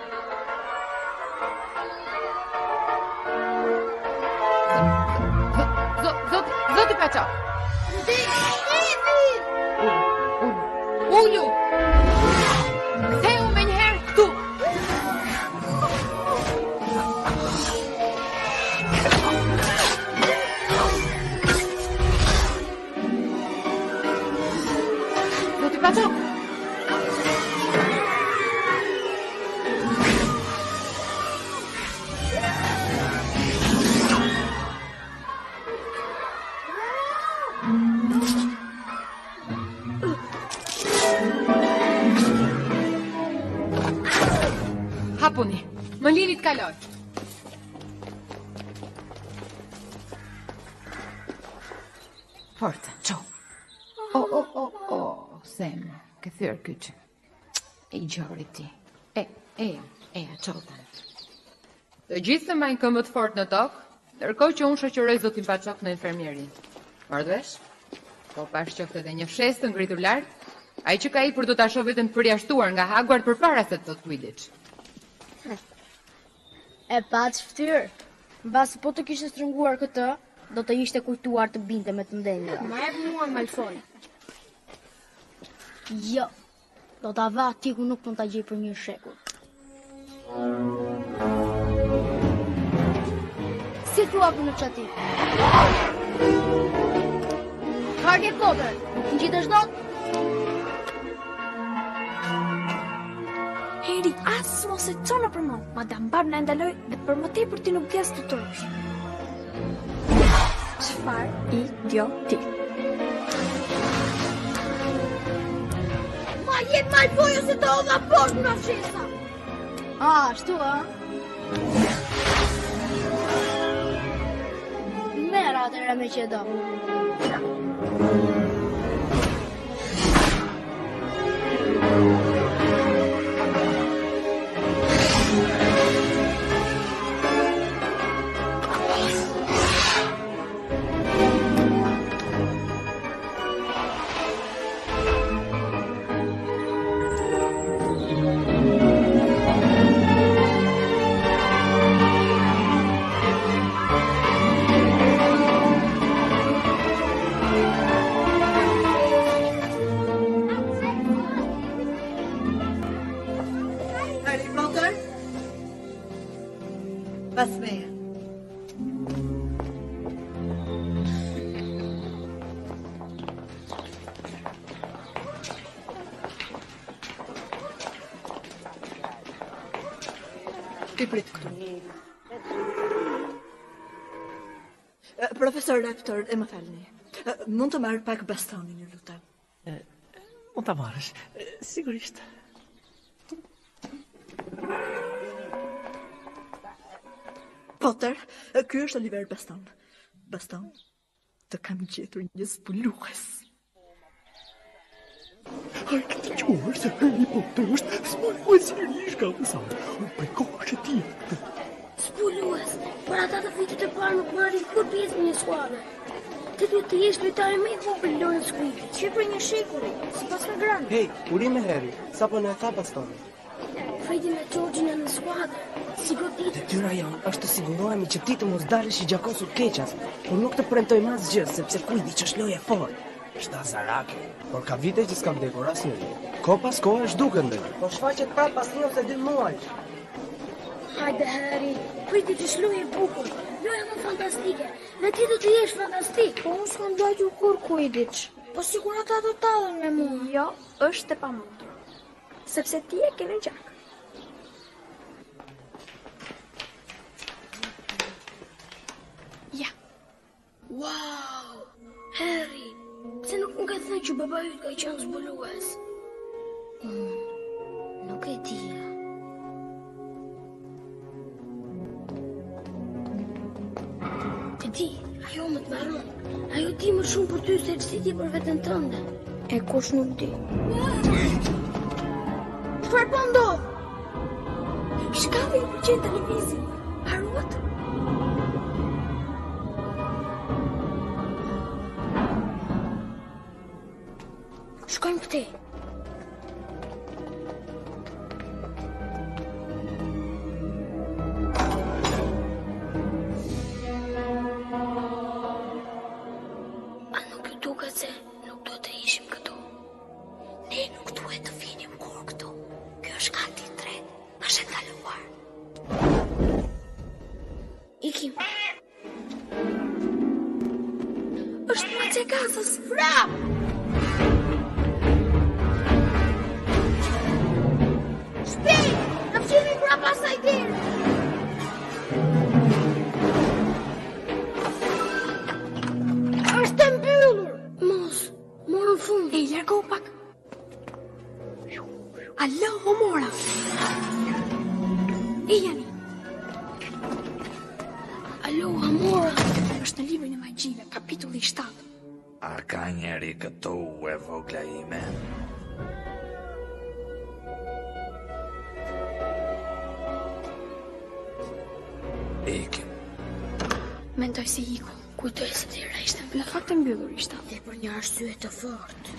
Zoti Paçok. Ulu. Ktheu më një herë këtu. Paçok. kapuni. Më lini të kaloj. Fortë, qo. Sem, këthyr kyqë. I gjori ti. Qotën. Të gjithë të majnë këmbët fort në tokë, ndërkohë që unë shoqëroj zotin Paçok në infermierin. Ardhesh? Po pash qoftë edhe një fshes të ngritur lart, ai që ka ipur do ta shoh veten përjashtuar nga Hagward përpara se të thotë Quidditch.
E paç ftyrë. Mbas po të kishe strënguar këtë, do të ishte kujtuar të binte me të ndenjë. Ma jep mua Malfoy. Jo. Do ta va ti ku nuk mund ta gjej për një shekull. Si thua për në qati? Harry Potter, në gjithë është dot?
Harry, asë mos e qonë për mon, Madame Barb në ndaloj dhe për më tepër ti nuk gjesë të tërësh. Çfarë idioti?
Ma jetë Malfoy ose të odha poshtë nga fshesa! Ashtu, a? Mera atëra me që do.
Profesor Raptor, e më falni. Mund të marrë pak bastonin, ju lutem.
Mund ta marrësh, sigurisht.
Potter, ky është Oliver Baston. Baston, të kam gjetur një zbulues.
Ai këtë quar se Harry Potter është zbulues i ri shkallësar. Për kohë që ti.
Zbulues, për ata të vitit e parë nuk marrin kur pjesë në një skuadër. Ti duhet të jesh lojtari më i vogël në lojën Quidditch, që për një shekull, sipas programit.
Hey, urime Harry, sapo na tha Bastoni.
Freddy me George në skuadër. Si godit.
Detyra jonë është të sigurohemi që ti të mos dalësh i gjakosur keqas, por nuk të premtojmë asgjë sepse Quidditch është lojë e fortë. Shta zarake, por ka vite që s'ka vdekur asnjëri. Ko pas kohë është duke ndër. Po shfaqet prapë pas 1 ose 2 muaj.
Hajde Harry, Quidditch është lojë e bukur, lojë më fantastike. Dhe ti do të jesh fantastik. Po unë s'kam dëgjuar kur Quidditch. Po sigur ata do të dallen me mua.
Jo, është e pamundur. Sepse ti e ke në gjak. Ja.
Wow! Harry, pse nuk më ka thënë që baba yt ka qenë zbulues? Nuk e di. Ti, ajo më të maron. Ajo di më shumë për ty se që si ti për vetën tënde. E kush nuk di. Çfarë po ndodh?
Shkallë i përqen televizin. Haruat?
Shkojmë këtej. jani. Alo, Amora. Është në librin e magjive, kapitulli 7.
A ka njeri këtu e vogla ime? Ikim.
Mendoj si iku. Kujtoj se dera ishte në fakt e mbyllur ishte. Dhe për një arsye të fortë.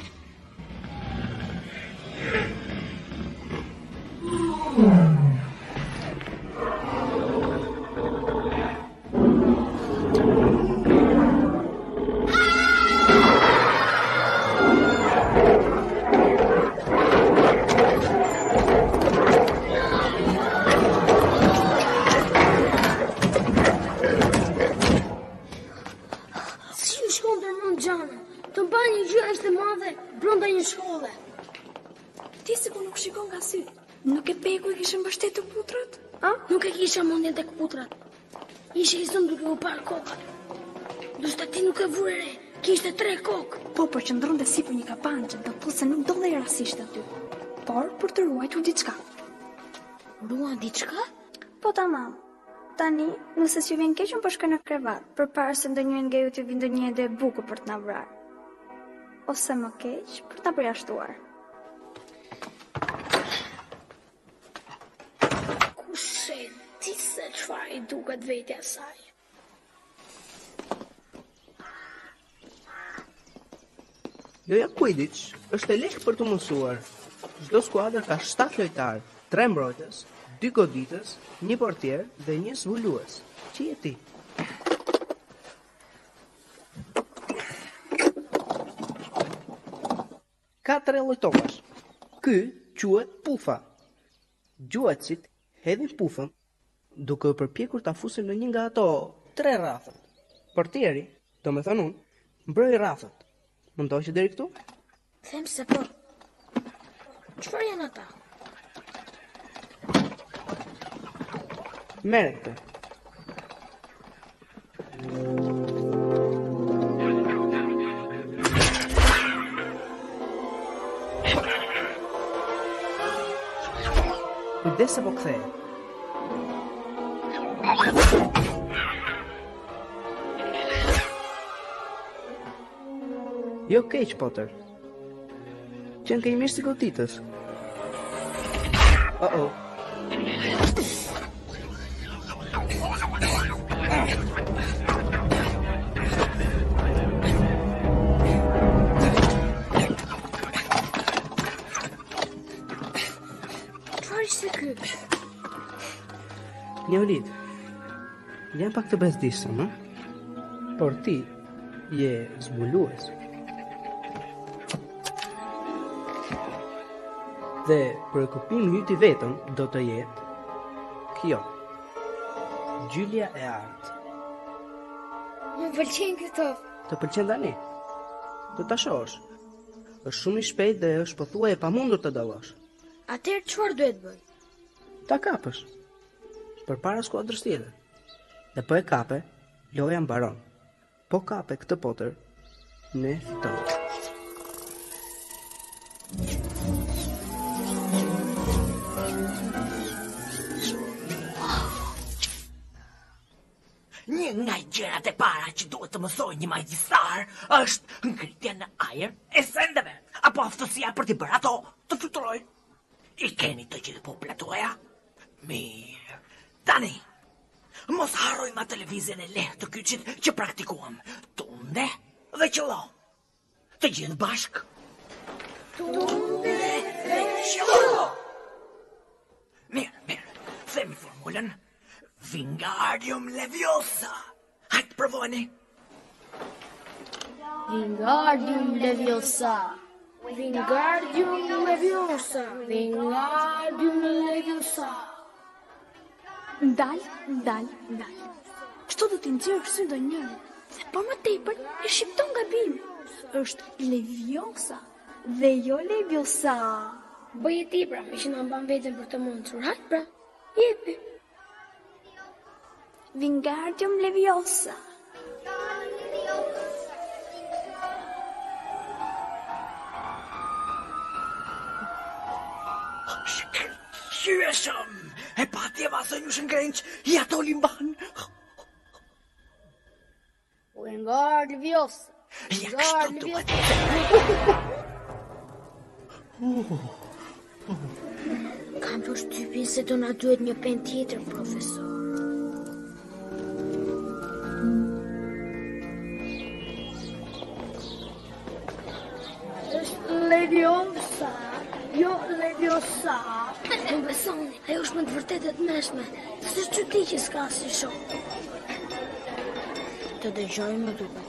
Nuk e kisha mendjen tek putrat. Ishe i zënë duke u parë kokat. Dusta ti nuk e vure re, kishte 3 kokë.
Po, për që ndronte si për një kapançe, do të se nuk dollej rasisht aty. Por për të ruajtur diçka.
Ruan diçka?
Po tamam. Tani, nëse si vjen keq, unë po shkoj në krevat, përpara se ndonjë nga ju të vinë ndonjë ide e bukur për të na vrarë. Ose më keq, për ta përjashtuar.
Ti se çfarë i duket vetja saj.
Loja Quidditch është e lehtë për të mësuar. Çdo skuadër ka 7 lojtarë, 3 mbrojtës, 2 goditës, 1 portier dhe 1 zbulues. Që je ti? Ka 3 lojtorash. Ky quhet pufa. Gjuajtësit hedhin pufën duke u përpjekur ta fusin në një nga ato 3 rrafët. Portieri, do me thënë unë, mbroj rrafët. Mundoj që deri këtu?
Them se po. Çfarë janë ata?
Merë këtë. Kujdes se po kthehet. Jo keq, Potter. Qenë ke i mirë si goditës. Uh-oh.
Çfarë ishte ky?
Njolit, jam pak të bezdisëm, por ti je zbulues. Dhe preokupimi yti vetëm do të jetë kjo. Gjylja e artë.
Më pëlqen këto.
Të pëlqen tani? Do ta shohësh. Është shumë i shpejt dhe është pothuaj e pamundur të dallosh.
Atëherë çfarë duhet bëj?
Ta kapësh. Përpara skuadrës tjetër. Dhe po e kape, loja mbaron. Po kape këtë Potter, ne fitojmë.
Një nga gjërat e para që duhet të mësoj një magjistar është ngritja në ajër e sendeve, apo aftësia për t'i bërë ato të fluturojnë. I keni të gjithë po platoja? Mirë. Tani, mos harrojmë atë lëvizjen e lehtë të kyçit që praktikuam. Tunde dhe qëllo. Të gjithë bashk. Tunde dhe qëllo. Mirë. Themi formulën. Wingardium Leviosa. Hajtë provojni.
Wingardium Leviosa. Wingardium Leviosa. Wingardium Leviosa.
Ndal. Kështu do t'i nxjerrë sy ndonjëri. Se po më tepër e shqipton gabim. Është Leviosa dhe jo Leviosa.
Bëje ti pra, me që na mban veten për të mençur. Hajt pra. Jepi.
Wingardium Leviosa.
Shkëlqyeshëm! E pati e masë një shëngrenq, i ato limban.
U e ngarë lëvjosë.
Ja kështu duhet.
Kam përshtypjen se do na duhet një pen tjetër, profesor. Është Leviosa, jo Leviosa. Më besoni, ajo është me të vërtetë mëshme. S'është çudi që s'ka si shok. Të dëgjoj më duket.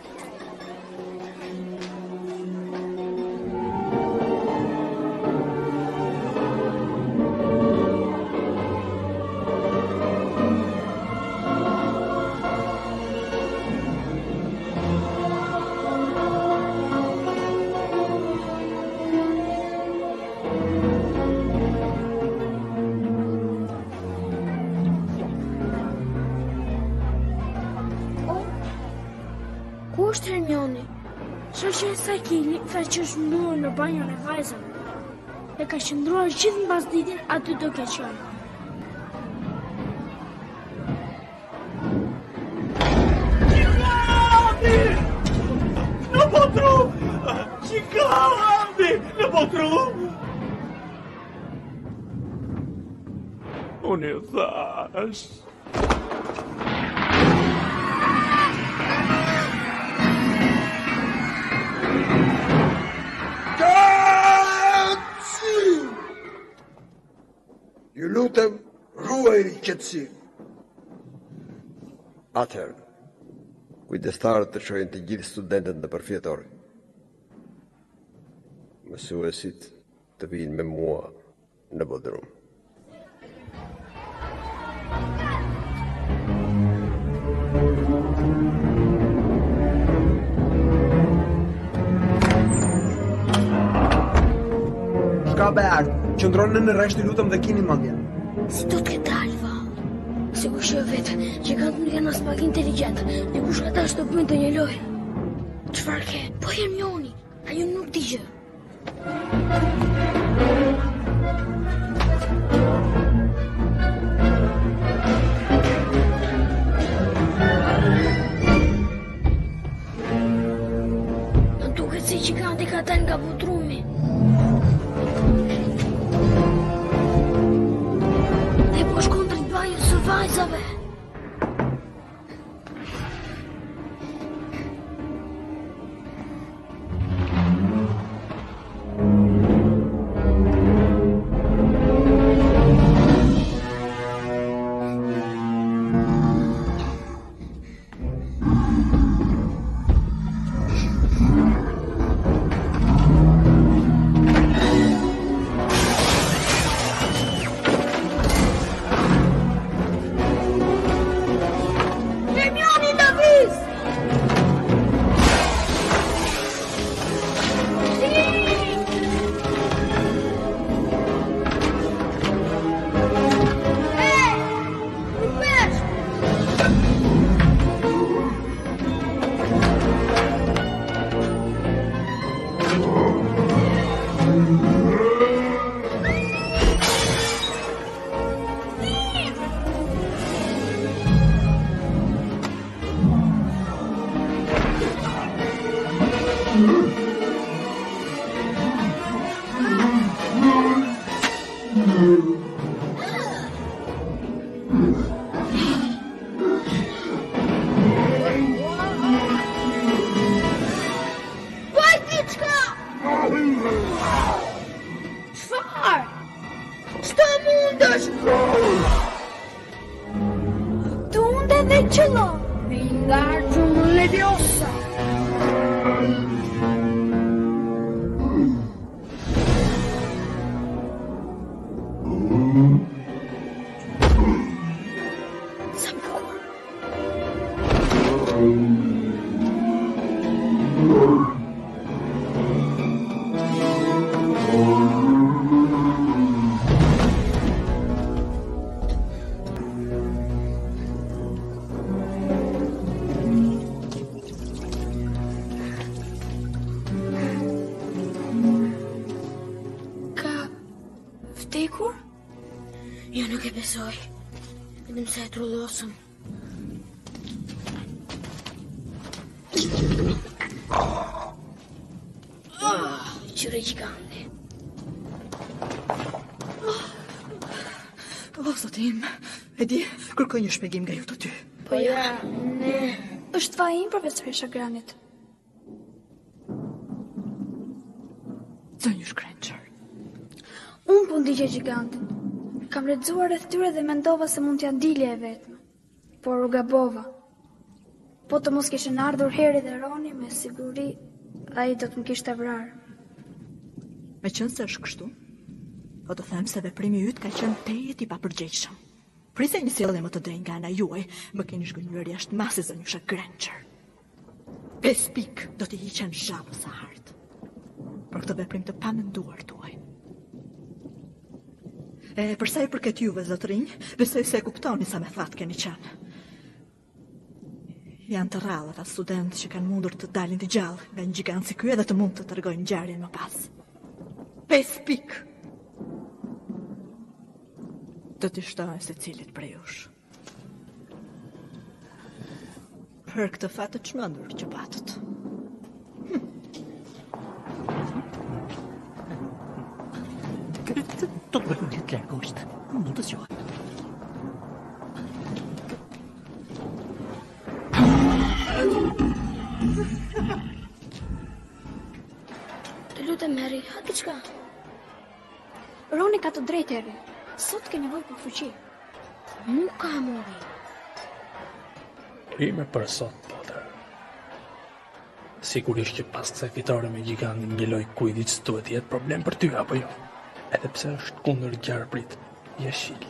Ku është Hermione? Shoqja e saj Kili tha që është mburë në banjon e vajzave. E ka qëndruar gjithë mbasditin aty do ke qenë.
Në botru! Qikandi! Në botru! Unë e thash...
Ju lutem, ruajini qetësinë. Atëherë, kujdestarët të çojnë të gjithë studentët në përfjetor. Mësuesit të vinë me mua në bodrum.
Shka beart, qëndronë në rresht i lutëm dhe kini mandja.
Si do t'ke dalë, va? Sigur që vetë, që kanë të në pak inteligent, dikush ka tash të bëjnë të një lojë. Çfarë ke? Po Hermioni, ajo nuk di gjë. Në duket se që kanë të ka dalë nga botrumi. Dhe po shkon drejt banjës së vajzave. Jo nuk e besoj. Vetëm se e trullosëm. Qyre gjigande.
O, zotim, e di, kërkoj një shpjegim nga ju të ty.
Po ja, ne...
Është vaj im, profesor Shagranit.
Zonjush Granger.
Unë po ndigje gjigantin. Kam lexuar rreth tyre dhe mendova se mund t'ja dilje e vetme. Por u gabova. Po të mos kishin ardhur Harry dhe Roni, me siguri ai do të më kishte vrarë.
Me qënë se është kështu, po të them se veprimi yt ka qenë tejet I papërgjegjshëm. Prisej një sjellje më të drejtë nga ana juaj, më keni zhgënjur jashtë masi zonjusha Granger. 5 pikë do t'i hiqen zhabës së hartë. Për këtë veprim të pamenduar tuaj. E përsa I përket juve, zotrinj, besoj se e kuptoni sa me thatë keni qenë. Janë të rrallë ata studentë që kanë mundur të dalin të gjallë nga një gjigant si ky edhe të mund të tregojnë ngjarjen më pas. 5 pikë. Do t'i shtojnë se cilit prej jush. Për këtë fat të çmendur që patët.
Do të bëjmë një të lërgusht. Mund të zgjohet.
Të lutem, Harry, ha diçka.
Roni ka të drejtë, Harry. Sot ke nevojë për fuqi.
Nuk ka mori.
Ime për sot, Potter. Sigurisht që pas kësaj fitore me gigantin një loj kujdiç duhet të jetë problem për ty apo jo. Edhe pse është kundër gjarprit jeshil.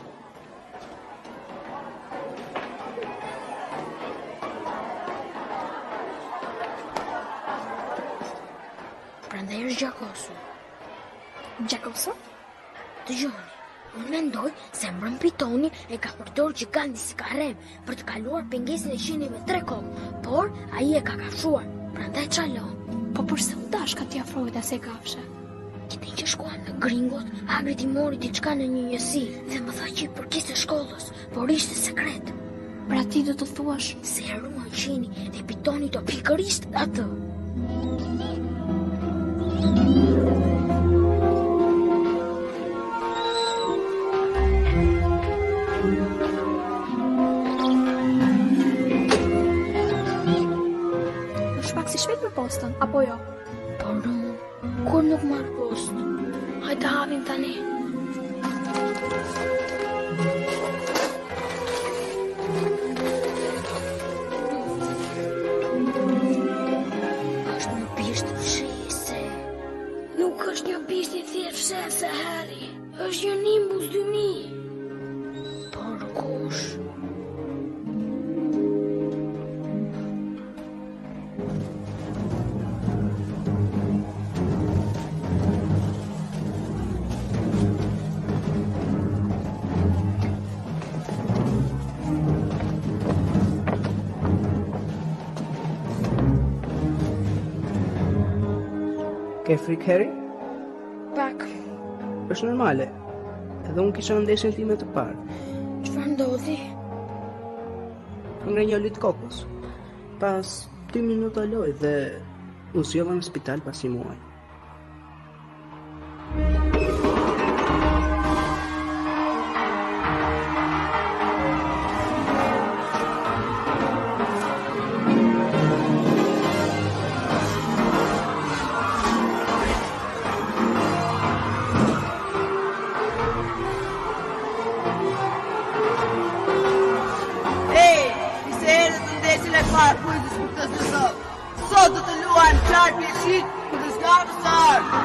Prandaj është gjakosu.
Gjakosu?
Dëgjoni, unë mendoj se mbrëm pitoni e ka përdorur giganti si karem për të kaluar pengesën e qenieve 3 kokë, por ai e ka kafshuar, prandaj çalon.
Po përse u dash ka t'i afrohet asaj kafshe?
Kitën që shkuan në Gringot, Hagrid I mori diçka në një njësi dhe më tha që I përkiste shkollës, por ishte sekret.
Pra ti do të thuash
se e ruan qeni dhe pitoni do pikërisht atë.
Shpejt për postën, apo jo?
Por unë, kur nuk marrë post. Hajde havim tani. Është një bisht fshese. Nuk është një bisht I thjesht fshese, Harry. Është një Nimbus 2000. Por kush?
Ke frikë, Harry?
Pak.
Është normale. Edhe unë kisha ndeshjen time të parë.
Çfarë ndodhi?
Nga një lit kokës. Pas 2 minuta loj dhe u zgjova në spital pas një muaji.
Sot do të luajmë qartë pjeshit për të zgarë sarë.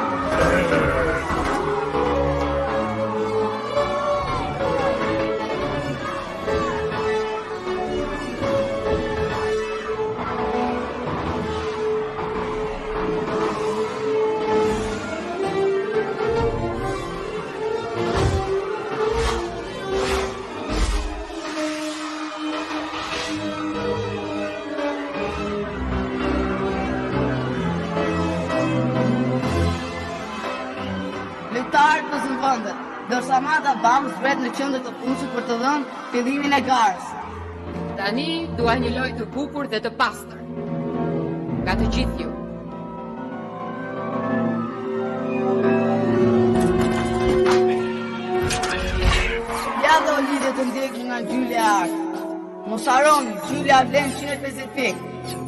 Lejtarët në zënë vëndet. do Samantha Bams vet në qendër të punësit për të dhënë fillimin e garës.
Tani dua një lojë të bukur dhe të pastër. Nga të gjithë ju.
Ja do lidhje të ndjekin nga Gjulja Art. Mos harroni, Gjulja vlen 150 pikë.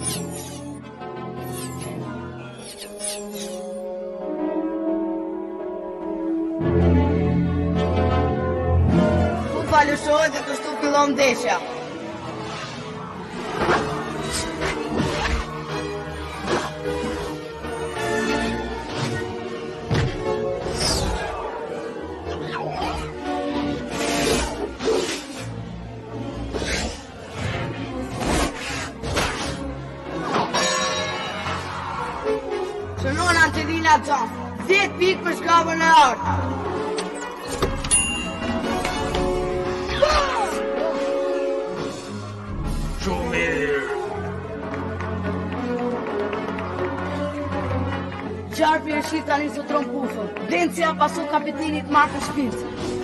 Falëshohet dhe kështu fillon ndeshja. Shënon Angelina Jones, 10 pikë për shkavën e artë. Gjarpi e shit tani së trompufën. Dencija pasu kapitinit Marko Shpilës.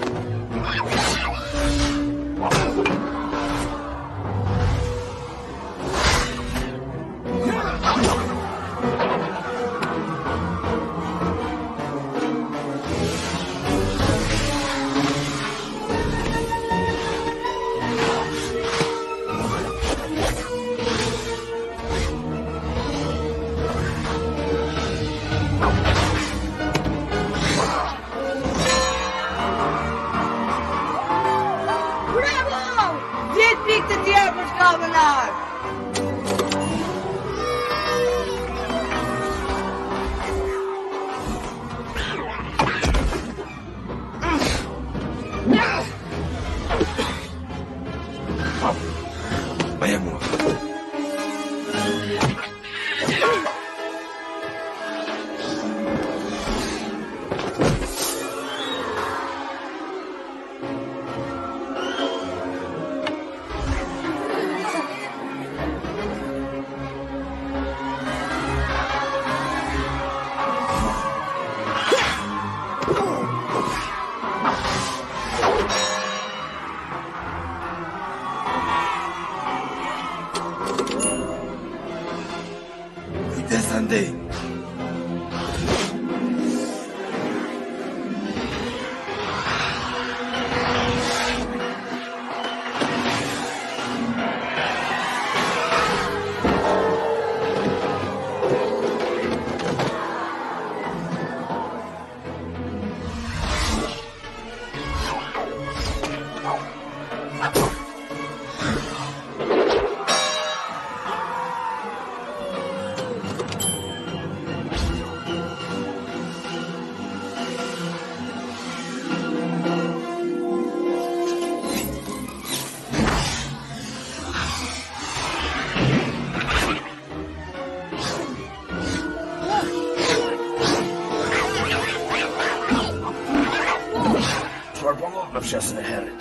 Pjesën e herrit.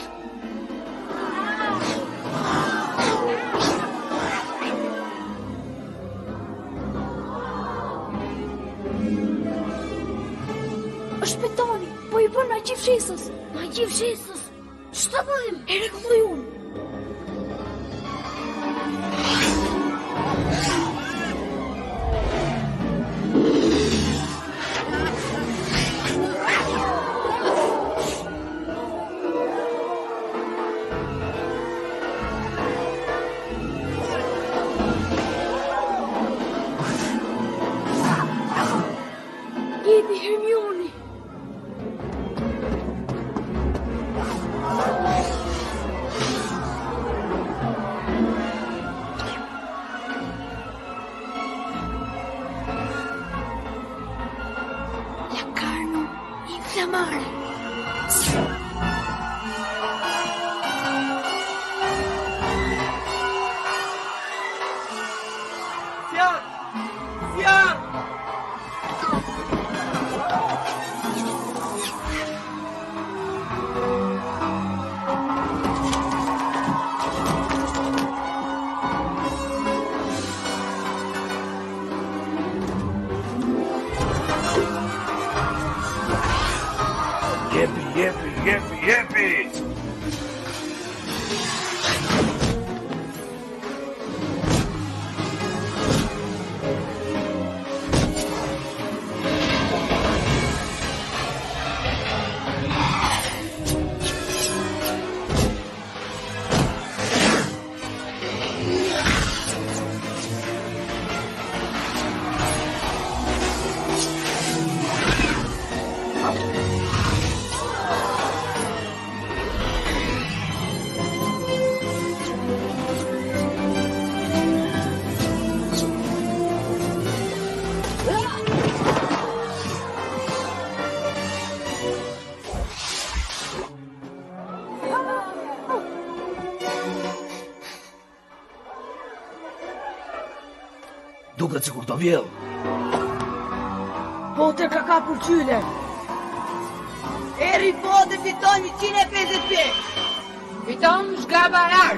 Është betoni, po i bën magji fshesës. Magji fshesës? Ç'ta bëjmë? E rregulloj unë.
Hermione.
La carne inflamare.
Jepi! Duket sikur do vjell.
Potter ka kapur qylen. Harry Potter fiton 150 pjesë.
Fiton shkaba rar.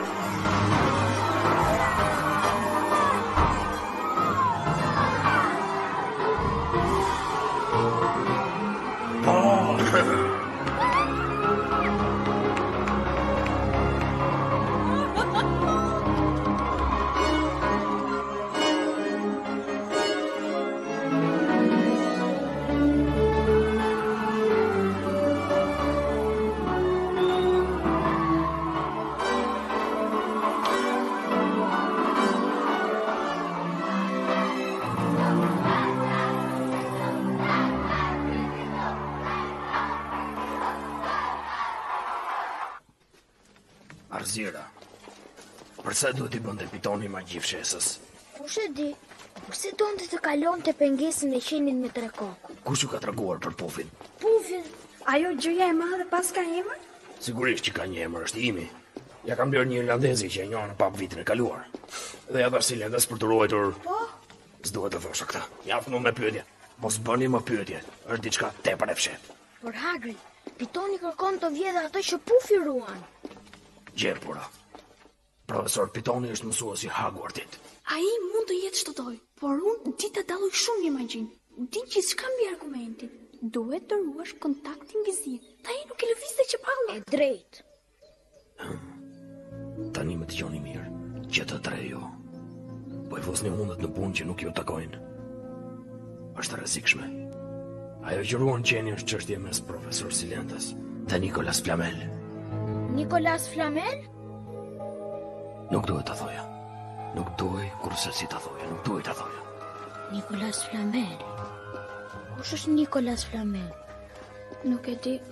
Arzira, përse duhet I bënte pitoni magji fshesës?
Kush e di? Pse donte të kalonte pengesën e qenit me 3 kokë?
Kush ju ka treguar për pufin?
Pufin?
Ajo gjëja e madhe pas ka emër?
Sigurisht që ka një emër, është imi. Ja kam blerë një irlandezi që e njohën në pap vitin e kaluar. Dhe ja dha silendas për të ruajtur.
Po?
S'duhet të thosha këtë. Mjaft më me pyetje. Mos bëni më pyetje. Është diçka tepër e fshehtë.
Por Hagrid, pitoni kërkon të vjedhë ato që pufi ruan.
Gjepura. Profesor Pitoni është mësuesi Hogwartit.
Ai mund të jetë çdo lloj, por unë di ta dalloj shumë një magjin. Di gjithçka mbi argumentin. Duhet të ruash kontaktin viziv. Ta ai nuk e lëvizte që palla.
E drejt.
Tani më dëgjoni mirë. Që të tre ju. Po I vosni hundet në punë që nuk ju takojnë. Është rrezikshme. Ajo që ruan qenin është çështje mes profesor Silendas dhe Nicolas Flamel.
Nicolas Flamel?
Nuk duhet ta thoja. Nuk duhet kurse si ta thoja. Nuk duhet ta thoja.
Nicolas Flamel? Kush është Nicolas Flamel?
Nuk e di.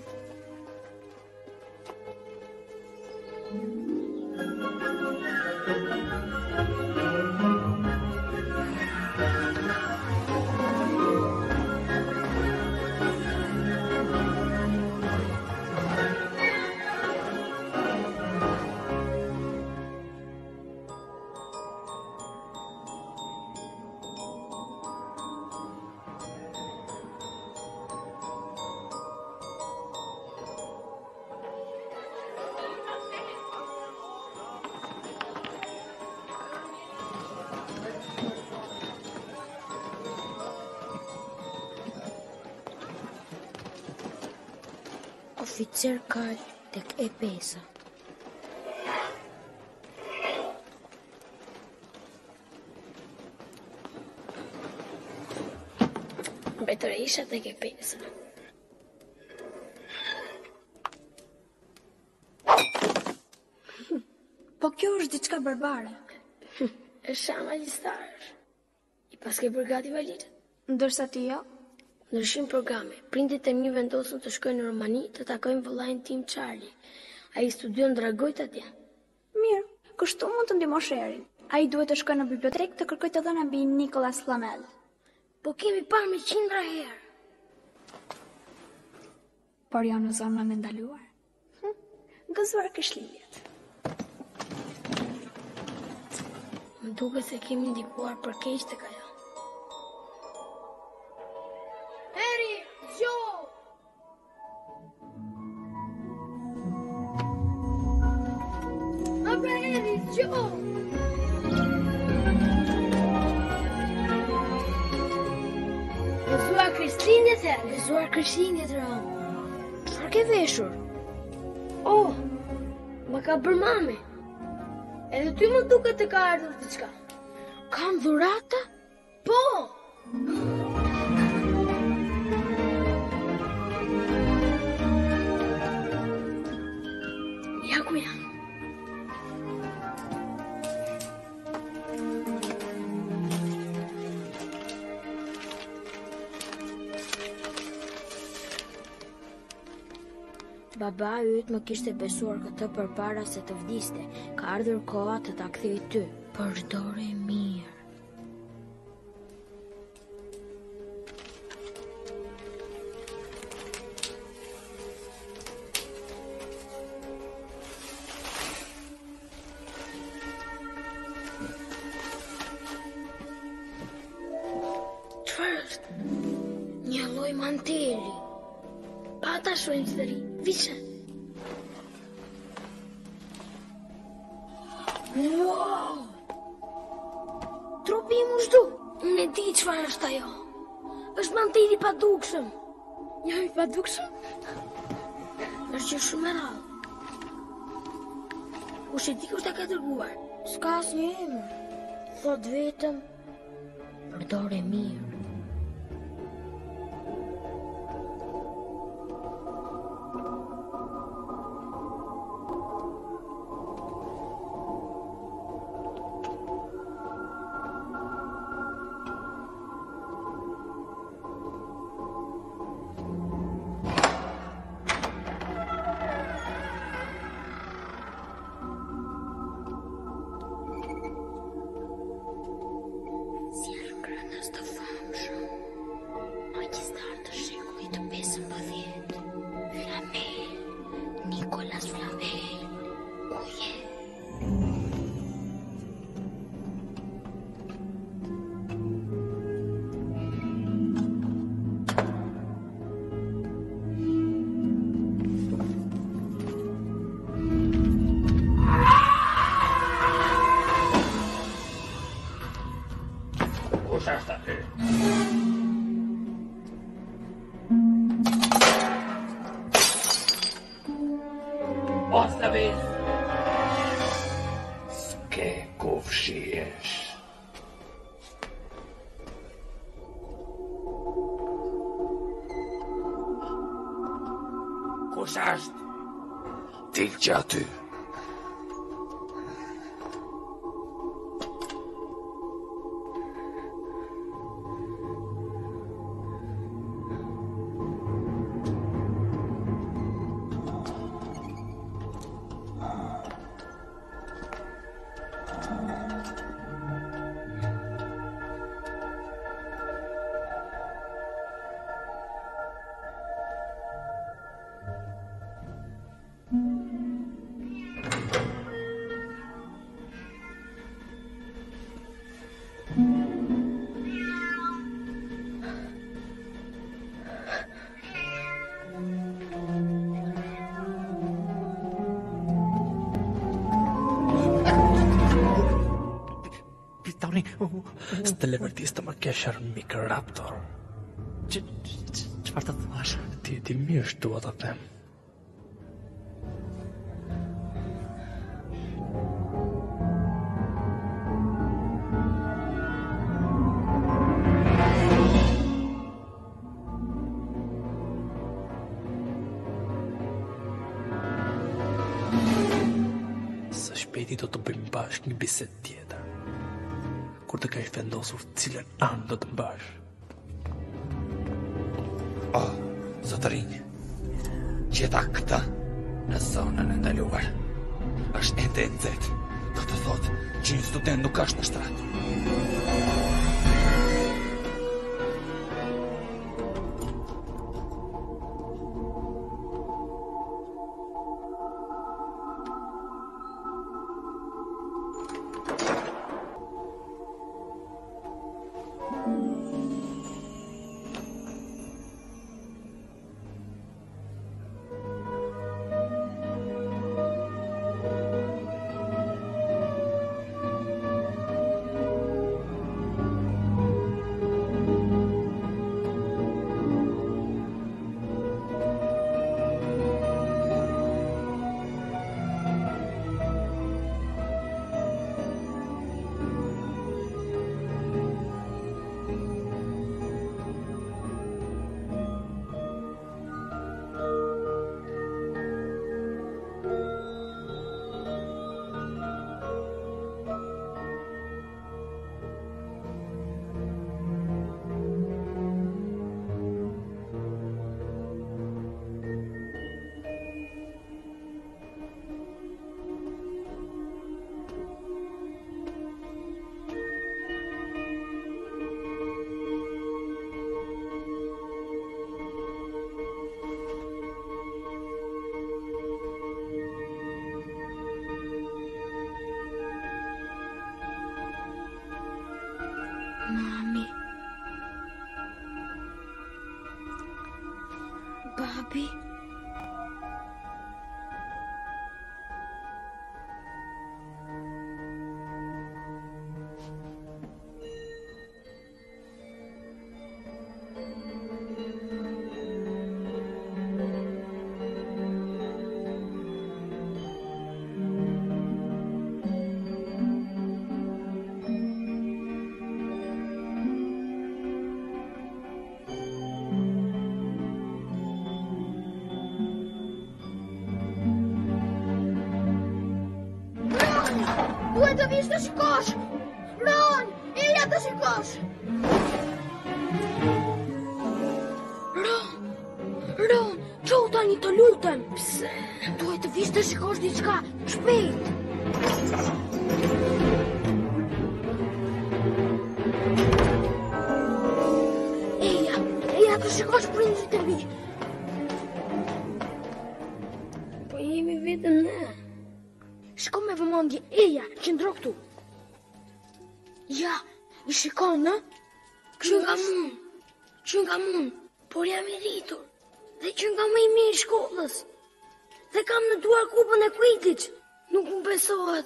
Oficer Kal tek E5. Mbetërisha tek E5.
Po kjo është diçka barbare.
Është shama magjistarësh. I paske bërë gati valizat.
Ndërsa ti jo?
Ndryshim programe. Prindit e mi vendosën të shkojnë në Romani të takojnë vëllain tim Charlie. Ai studion dragojt atje.
Mirë, kështu mund të ndihmosh Erin. Ai duhet të shkojë në bibliotekë të kërkojë të dhëna mbi Nicolas Flamel.
Po kemi parë me 100 herë.
Por jo në zonën e ndaluar. Gëzuar këshilljet.
Më duket se kemi ndikuar për keq tek ajo. Harry, jo! Abra Harry, jo! Gëzuar Krishtlindjet, Ron. Çfarë ke veshur? Oh, më ka bërë mami. Edhe ty më duket të ka ardhur diçka. Kam dhurata? Po! Ja ku jam. Baba yt më kishte besuar këtë përpara se të vdiste. Ka ardhur koha të ta kthej ty. Përdore mirë. Çfarë është? Një lloj manteli. Pa ta shojmë të ri. Vishe. Wow! Trupi im u zhdu. Unë e di çfarë është ajo. Është manteli pa dukshëm. Jam i pa dukshëm? Është që shumë e rallë. Kush e di kush ta ka dërguar? S'ka asnjë emër. Thot vetëm përdore mirë.
Basta vez. S'ke kufshiesh. Kush është? Til që aty.
Stelevertista ma keshër Microraptor. Çfarë të thuash? Ti mirë dua ta them. Së shpejti do të bëjmë bashkë një bisedë tjetër. Kur të kesh vendosur cilën anë do të mbash.
Oh, zotërinj, gjeta këta në zonën e ndaluar. Është ende e nxehtë. Do të thotë që një student nuk është në shtrat.
Papi? Duhet të vish të shikosh! Ron! Eja të shikosh! Ron! Qo tani të lutem! Pse? Duhet të vish të shikosh diçka! Shpejt! Eja të shikosh prindrit e mi! Po jemi vetëm ne! Shko me vëmendje, Eja, qëndro këtu. Ja, i shikon, në? Që nga mun, por jam i rritur, dhe që nga më i mirë shkollës, dhe kam në duar kupën e Quidditch, nuk më besohet.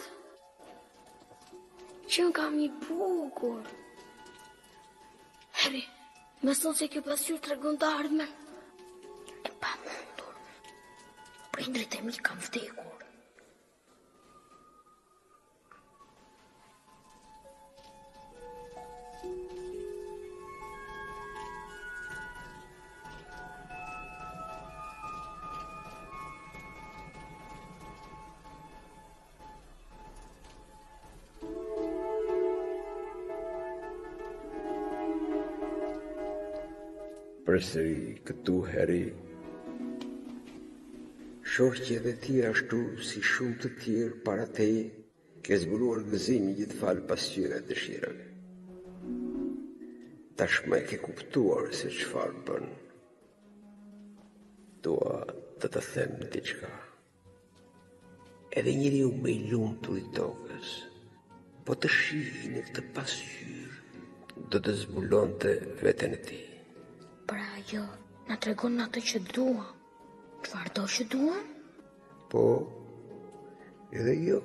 Që nga mi bukur. Harry, beson se kjo pasqyrë tregon të ardhmen. E pa mundur. Prindrit e mi kam vdekur.
Përsëri këtu, Harry. Shoqjet e ti ashtu si shumë të tjerë para teje, ke zbuluar gëzimin gjithfal pasqyrë e dëshirave. Tashmë e ke kuptuar se çfarë bën. Dua të të them diçka. Edhe njeriu më i lumtur i tokës, po të shihej në këtë pasqyrë, do të zbulonte veten e tij.
Pra jo, na tregon atë që dua. Çfarë do që dua?
Po, edhe jo.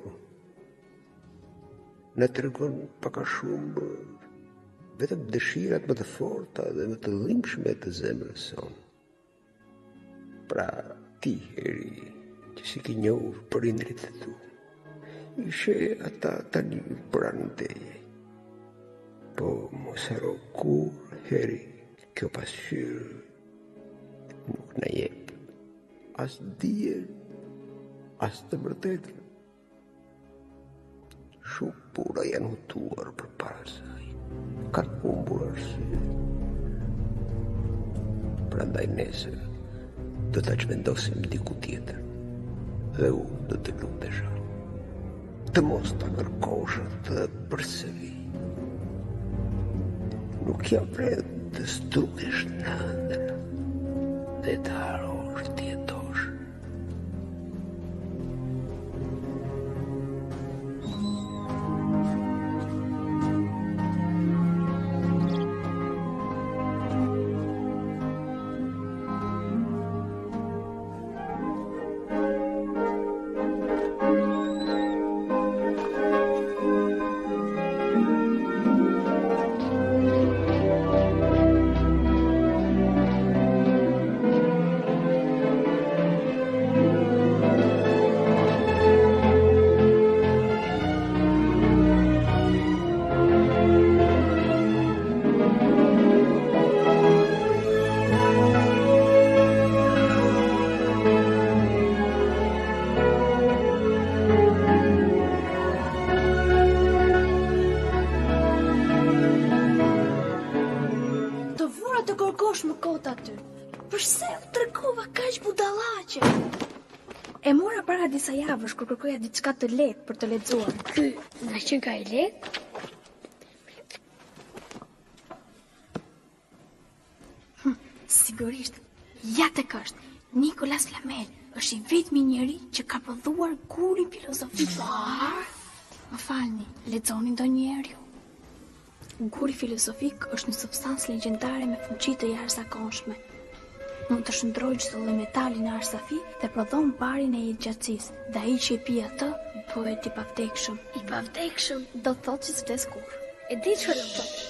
Na tregon pak a shumë vetëm dëshirat më të forta dhe më të dhimbshme të zemrës sonë. Pra ti, Harry, që si ke njohur prindrit e tu, ishe ata tani pranë teje. Po mos haro kur, Harry, kjo pasqyrë nuk na jep as dijen, as të vërtetën. Shumë pura janë hutuar përpara saj. Kanë humbur arsye. Prandaj nesër do ta çmendosim diku tjetër. Dhe unë do të lutesha të mos ta kërkosh atë përsëri. Nuk jam vred të struhesh në ëndër dhe të harosh të jetosh.
Disa javësh kur kërkoja diçka të lehtë për të lexuar.
Ky, nga që ka i lehtë?
Sigurisht, ja tek është. Nicolas Flamel është i vetmi njeri që ka prodhuar gurin filozofik. Më falni, lexoni ndonjëherë ju? Guri filozofik është një substancë legjendare me fuqi të jashtëzakonshme. mund të shndrojë çdo lloj metali në arsafi dhe prodhon barin e jetëgjatësisë. Dhe ai që e pi atë bëhet i pavdekshëm.
I pavdekshëm
Do të thotë që s'vdes kurrë.
e di çfarë do të thotë.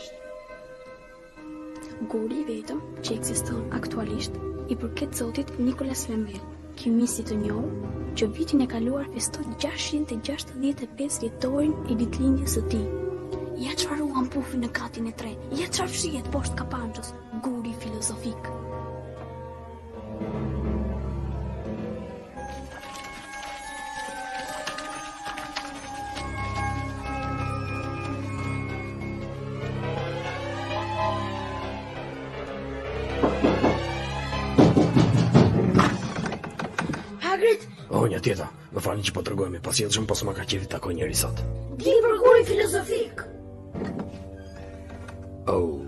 Guri i vetëm që ekziston aktualisht i përket zotit Nicolas Flamel, kimist të njohur, që vitin e kaluar festoi 665 vjetorin e ditëlindjes së tij. Ja çfarë u ampufi në katin e tretë, ja çfarë fshihet poshtë kapançës, guri filozofik.
Hagrid,
O, një tjeta, më falni që po të rëgojme pasjetëshëm, po s'ma ka qefi takoj njeri sot.
di për gurin filozofik.
Oh,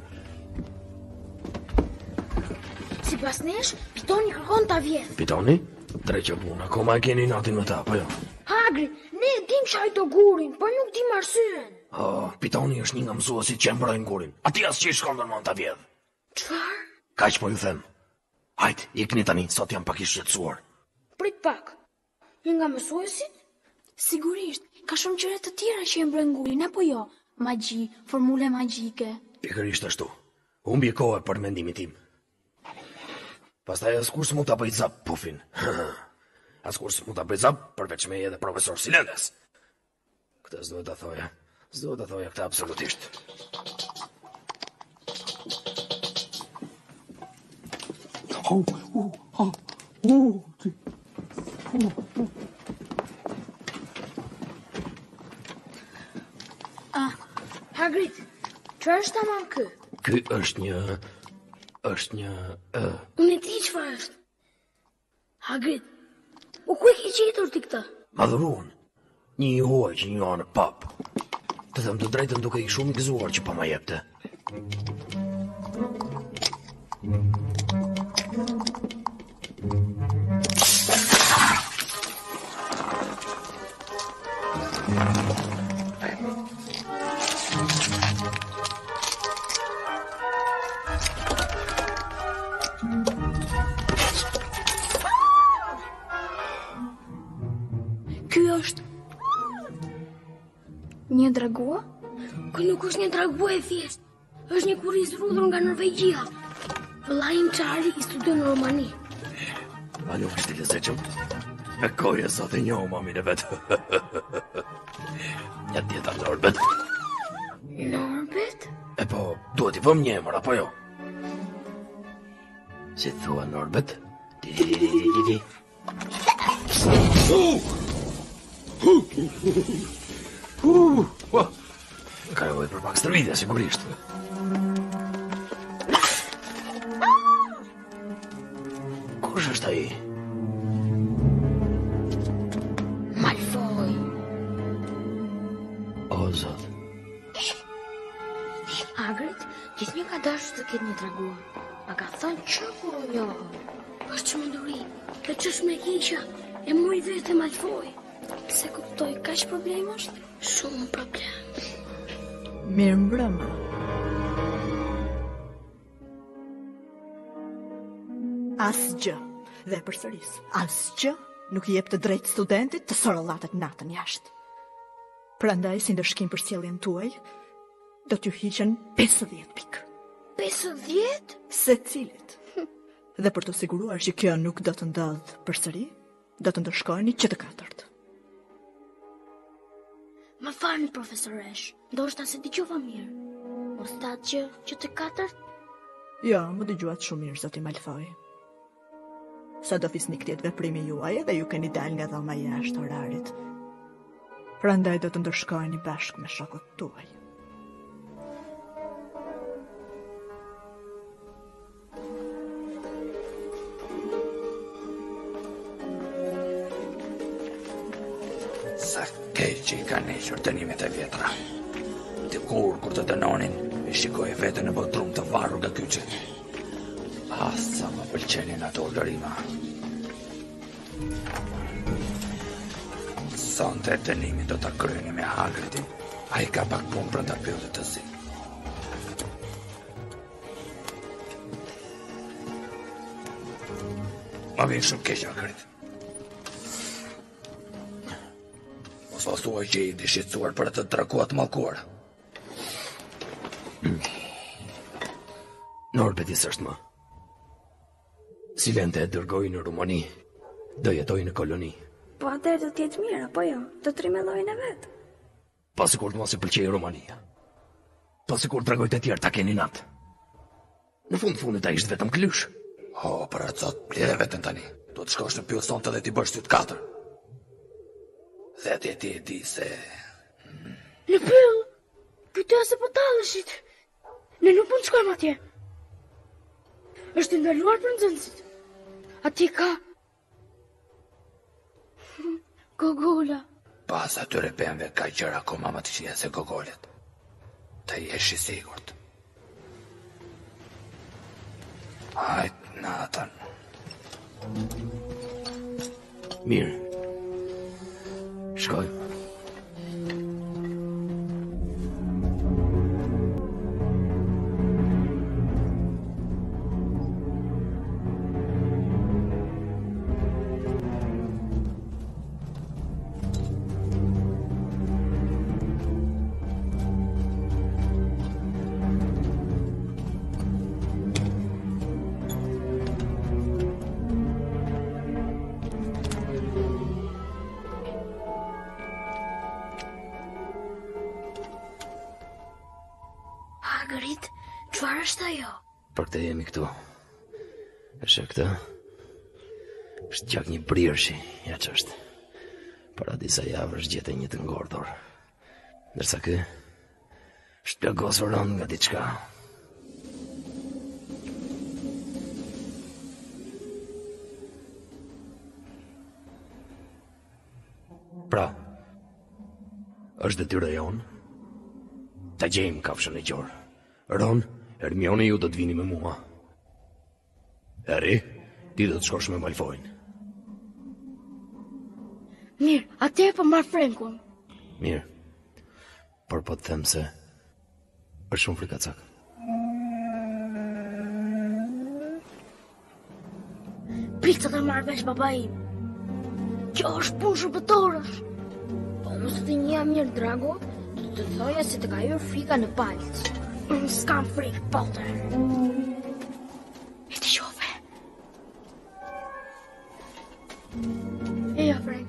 Sipas nesh, Pitoni kërkon ta vjedh.
Pitoni? Treqë punë, akoma e keni natin me ta, po jo?
Hagrid, ne e dim që ai do gurin, por nuk dim arsyen.
Oh, Pitoni është një nga mësuesit që e mbrojnë gurin. Ati as që i shkon dërmon ta vjedh.
Çfarë?
Kaq po ju them. Hajt, ikni tani, sot jam pak i shqetësuar.
Prit pak. Një nga mësuesit?
Sigurisht, ka shumë gjëra të tjera që e mbrojnë gurin, apo jo? Magji, formule magjike.
Pikërisht ashtu. Humbi kohë për mendimin tim. Pastaj askush s'mund ta bëj zap pufin. Askush s'mund ta bëj zap përveç meje dhe profesor Silendes. Këtë s'duhet ta thoja. S'duhet ta thoja këtë absolutisht.
Hagrid, çfarë është tamam ky?
Ky është një
Unë e di çfarë është. Hagrid, u ku e ke gjetur ti këtë?
madhuruan. Një i huaj që njoha në pap. Të them të drejtën duke i shumë i gëzuar që pa ma jepte.
Ky është një dragua?
Ky nuk është një dragua e thjesht. Është një kurriz rrudhur nga Norvegjia. Vëllai im Charlie i studion në Romani.
A nuk është i lezetshëm? Me kohë sot e njohë mamin e vetë. Një tjeta Norbert.
Norbert?
E po, duhet i vëm një emër, apo jo? Si thua Norbert? Di. Ka nevojë për pak stërvitje, sigurisht. Kush është ai?
Malfoy.
O, zot.
Hagrid, gjithnjë ka dashur të ketë një dragua. Ma ka thënë që kur u njohëm. Është çmenduri, dhe ç'është me keqja, e mori vetë Malfoy.
Se kuptoj, kaq problem është?
Shumë problem.
Mirë mbrëma. Asgjë, dhe përsëris, asgjë nuk i jep të drejtë studentit të sorollatet natën jashtë. Prandaj, si ndëshkim për sjelljen tuaj, do t'ju hiqen 50 pikë.
50?
Secilit. Dhe për të siguruar që kjo nuk do të ndodhë përsëri, do të ndërshkojeni që të katërt.
Ma falni, profesoresh, ndoshta se dëgjova mirë. Mos thatë që të katërt?
Jo, më dëgjuat shumë mirë, zoti Malfoy. Sa do fisnik tjetë veprimi juaj dhe ju keni dal nga dhoma jashtë orarit. Prandaj do të ndërshkojeni bashkë me shokët tuaj.
Sa keq që i ka nequr dënimet e vjetra. Kur të dënonin, i shikoj vete në bodrum të varur nga kyçet. Sa më pëlqenin ato lërima. Sonte dënimin do ta kryeni me Hagridin. Ai ka pak punë për ta pyetur të zi. Ma vjen shumë keq akrit. Mos pas thuaj që i shqetësuar për atë trakuat mallkuar.
Norbetis është më. Silente e dërgoi në Rumani. Do jetoj në koloni.
Po atëherë do t'jetë mirë, apo jo? Do të rrimellojnë e vetë.
Pa sikur të mos i pëlqej Rumania. Pa sikur të tregoj të tjerë ta keni natë. Në fundit ai ishte vetëm klysh.
Për atë sot, lere vetën tani. Do të shkosh në pjullë sonte dhe t'i bësh ty të 4. Dhe ti e di se...
Në pyll, pytja se po talëshit. Ne nuk mund të shkojmë atje. Është ndaluar për nxënësit. Atje ka... Gogola.
Pas atyre pemve ka gjëra akoma më të qia se gogolet. Të jesh i sigurt. Hajt, natën.
Mirë. Shkoj.
Margarit, çfarë është ajo?
Për këtë jemi këtu. Është këtë? Është gjak një brirëshi, ja ç'është. Para disa javësh gjetej një të ngordhur. Ndërsa ky është plagosur rënd nga diçka. Pra, është detyra jonë ta gjejmë kafshën e gjorë. Ron, Hermione ju do të vini me mua. Harry, ti do të shkosh me Malfoyn.
Mirë, atje po marr Frankun.
Mirë. Por po të them se është shumë frikacak.
Prit të marrë vesh baba im. Kjo është punë shërbëtorësh. Po mos të një mirë Drago, do të thoja se të ka hyrë frika në palc. Unë s'kam frikë, Potter. E të qove. Eja, Frank.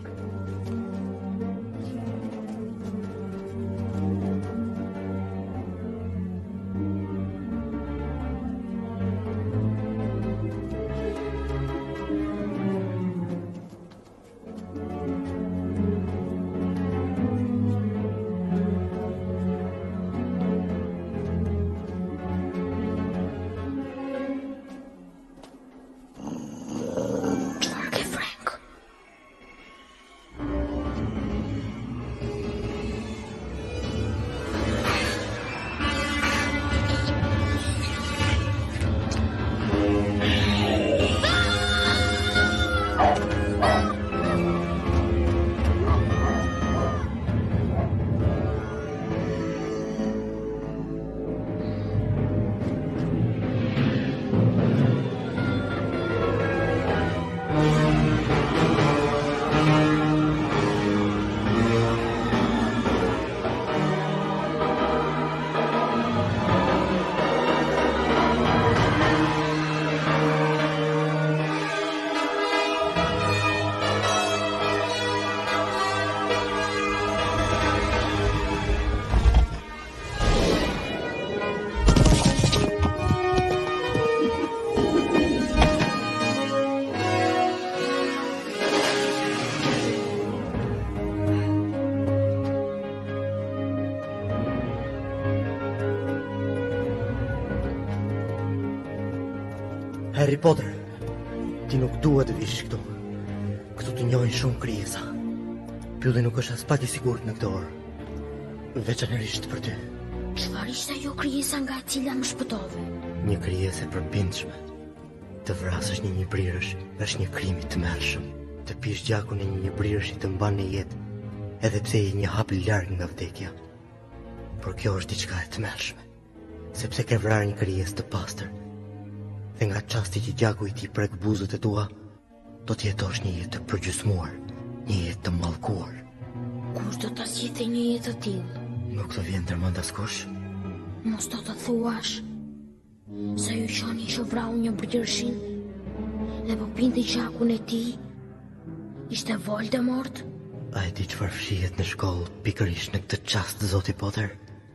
Harry Potter, ti nuk duhet të vish këtu. Këtu të njohin shumë krijesa. Pylli nuk është as pak i sigurt në këtë orë. Veçanërisht për ty.
Çfarë ishte ajo krijesa nga e cila më shpëtove?
Një krijesë e përbindshme. Të vrasësh një njibrirësh është një krim i tmerrshëm. Të pish gjakun e një njibrirëshi të mban në jetë, edhe pse je një hap larg nga vdekja. Por kjo është diçka e tmerrshme, sepse ke vrarë një krijesë të pastër. Dhe nga çasti që gjaku i tij prek buzët e tua, do të jetosh një jetë të përgjysmuar, një jetë të mallkuar.
Kush do ta zgjidhte një jetë të tillë?
Nuk të vjen ndërmend askush?
Mos do të thuash se ju qoni që vrau një bërgjërshin dhe po pinte gjakun e tij ishte Voldemort?
A e di çfarë fshihet në shkollë pikërisht në këtë çast, zoti Potter?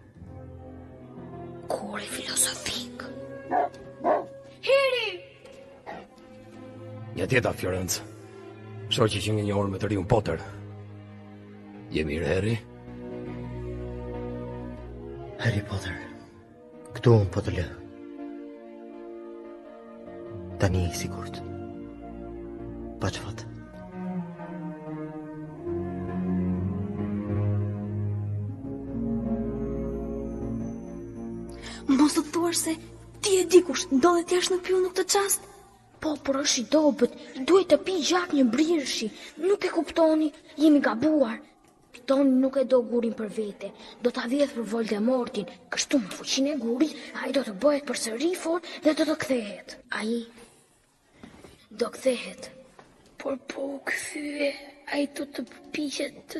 Kuri filozofik.
Harry!
Një tjeta, Florence. Shoqi që një orë me të riun Potter. Je mirë, Harry?
Harry Potter, këtu unë po të lë. Tani i sigurt. Pa çfarë.
Mos të thuash se ti e di kush ndodhet jashtë në pyll në këtë çast.
Po, por është i dobët, duhet të pi gjak një brirëshi. Nuk e kuptoni, jemi gabuar. Pitoni nuk e do gurin për vete, do ta vjedh për Voldemortin, kështu me fuqinë e gurit, ai do të bëhet përsëri fort dhe do të kthehet. Ai do kthehet.
Por po u kthye, ai do të përpiqet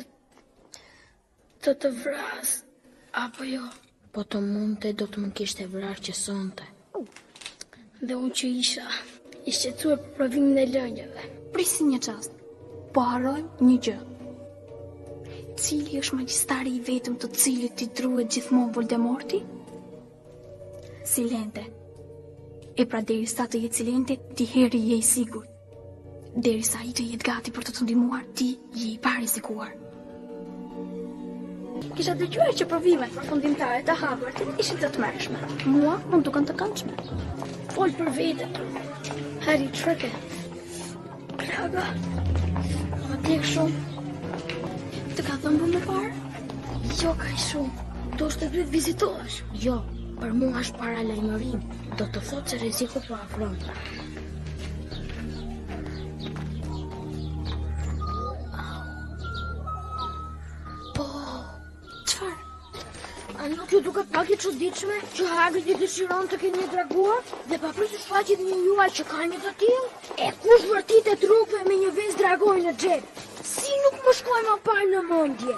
të vras, apo jo?
Po të mundte do të më kishte vrarë që sonte.
Dhe unë që isha i shqetësuar për provimin e lënjëve. Prisi një çast. Po harrojmë një gjë. Cili është magjistari i vetëm të cilit t'i druhet gjithmonë Voldemorti? Silente. E pra derisa të jetë Silente, ti Harry je i sigurt. Derisa ai të jetë gati për të të ndihmuar, ti je i parizikuar. Kisha dëgjuar që provimet përfundimtare të Hogwartit ishin të tmerrshme. Mua më duken të këndshme. Fol për vete. Harry, çfarë ke? Plaga. Ma tek shumë. Të ka thënë më parë? Jo, ka i shumë. Do është të duhet vizitohesh.
Jo, për mua është para lajmërim. Do të thotë se rreziku po afron. A nuk ju duket pak e çuditshme që Hagrid i dëshiron të kenë një draguar dhe papritur shfaqet një juaj që ka një të tillë? E kush vërtitet rrugëve me një vezë dragoj në xhep? Si nuk më shkoi më parë në mendje?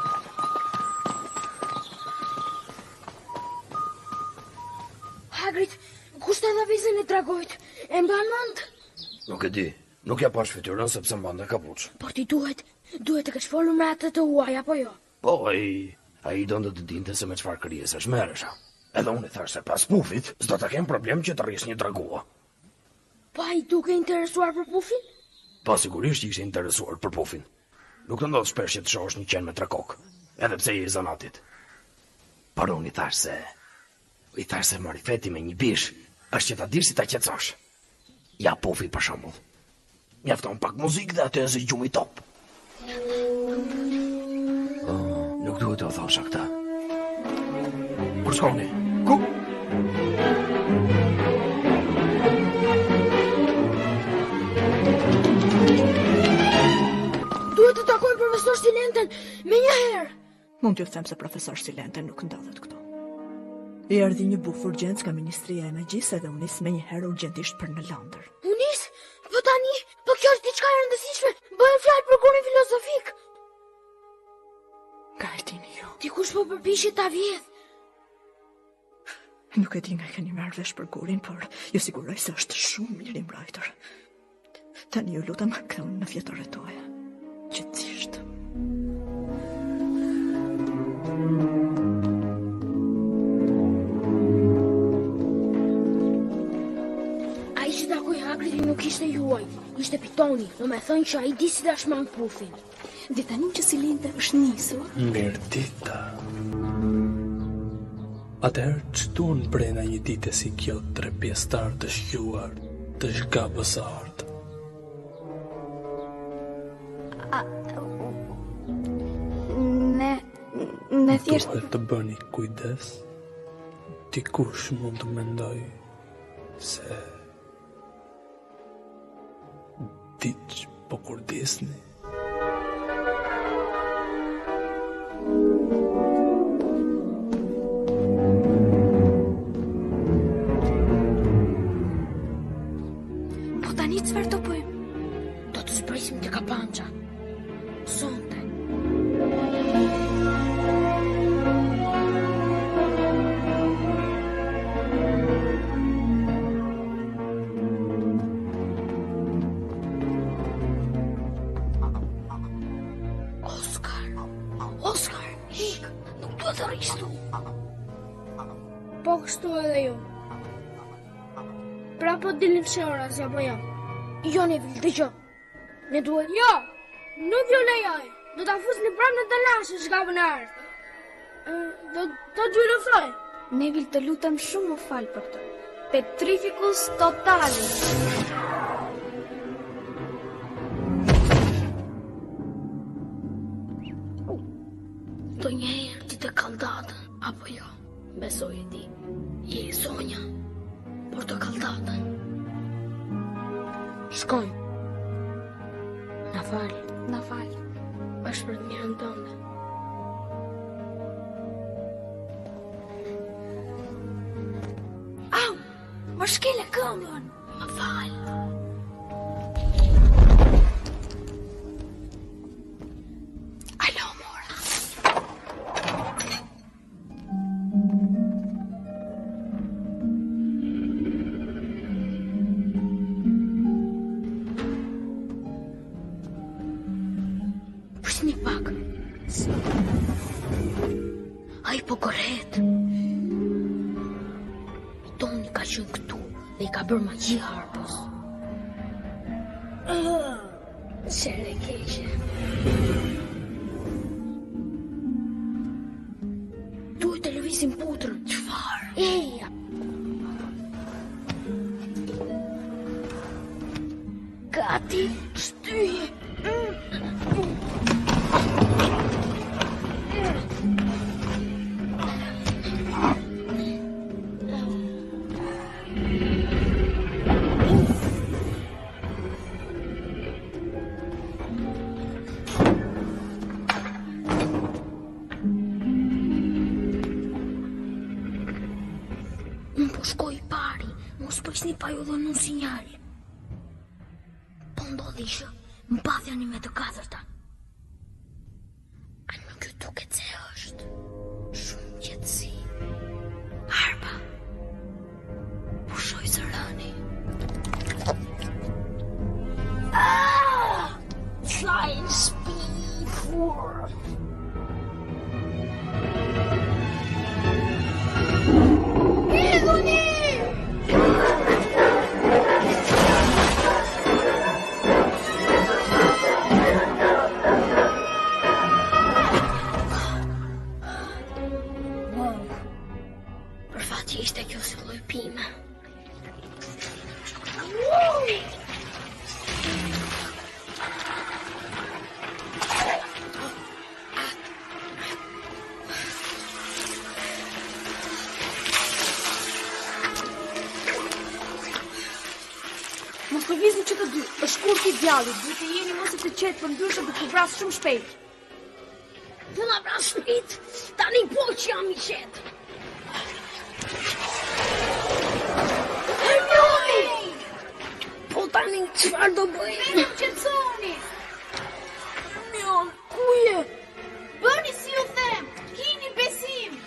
Hagrid, kush ta dha vezën e dragojt? E mban mend?
Nuk e di. Nuk ja pash fytyrën sepse mbante kapuç.
Por ti duhet të kesh folur me atë të huaj apo jo?
Po, ai donte të dinte se me çfarë krijesash merresha. Edhe unë i thash se pas pufit, s'do ta kem problem që të rrish një dragua.
Po ai duke interesuar për pufin?
Po sigurisht ishte interesuar për pufin. Nuk të ndodh shpesh që të shohësh një qen me tre kokë, edhe pse je i zanatit. Por unë i thash se marifeti me një bish është që ta dish si ta qetësosh. Ja pufi për shembull. Mjafton pak muzikë dhe atë e zgjumi top. Nuk duhet të thosha këta. Kur shkoni? Ku?
Duhet të takojmë profesor Silenten me një herë.
Mund t'ju them se profesor Silenten nuk ndodhet këtu. I erdhi një buf urgjencë nga Ministria e Magjisë dhe u nis me një herë urgjentisht për në Londër.
U nis? Po tani, po kjo është diçka e rëndësishme. Bëhen fjalë për gurin filozofik.
Gajtini jo.
Dikush po përpiqet ta vjedh.
Nuk e di nga keni marrë vesh për gurin, por ju siguroj se është shumë mirë i mbrojtur. Tani ju lutem, kthuni në fjetore tuaja. Qetësisht.
Ai që takoi Hagridin nuk ishte juaj, ishte Pitoni, do me thënë që ai di si ta shmang pufin.
Dhe tani që Silente është nisur.
Mirdita. Atëherë çtuan brenda një dite si kjo 3 pjesëtar të shquar, të zhgabësart.
Ne thjesht
duhet të bëni kujdes. Dikush mund të mendoj se diç po kurdisni.
Po tani çfarë do bëjmë?
zbresim të kapanqa. Sonte. Oskar, hik, nuk do të rristu. Po kështu edhe jo. Pra po dilin fshoras, apo jo? Jo, Neville, dëgjo. Ne duhet... Jo, nuk jo lejoj. Do ta fusni prap në talashe shkapën e ardhme. Do t'ju luftoj.
Neville, të lutem shumë më fal për këtë. Petrificus totalis.
Do njëherë ti të kaldatën, apo jo? Besoj e ti. Je zonja, por të kaldatën. Shkojmë. Na fal.
Na fal.
Është për të mirën tënde.
Au! Më shkele këmbën.
Më fal. Alo, mora. Një pak. Ai po korret. Toni ka qenë këtu dhe I ka bërë magji harpës. Qere keqe. Duhet të lëvizim putrën. Çfarë? Eja. Gati, shtyje. Unë po shkoj I pari, mos prisni pa ju dhënë un sinjal. Po ndodhi që mbathja 1/4. A nuk ju duket se është shumë qetësi? Harpa, pushoj zërani. Flying speed 4. Idhuni! Për fati ishte kjo si lloj pime.
Mos lëvizni që të dy, është kur ti djallit, duhet të jeni mos të qetë për ndryshe do të vras shumë shpejt.
Do na vras shpejt, tani po që jam I qetë. Hermione! Po tani çfarë do bëjmë?
Qetësoni!
Hermione, ku je?
Bëni si ju them, kini besim.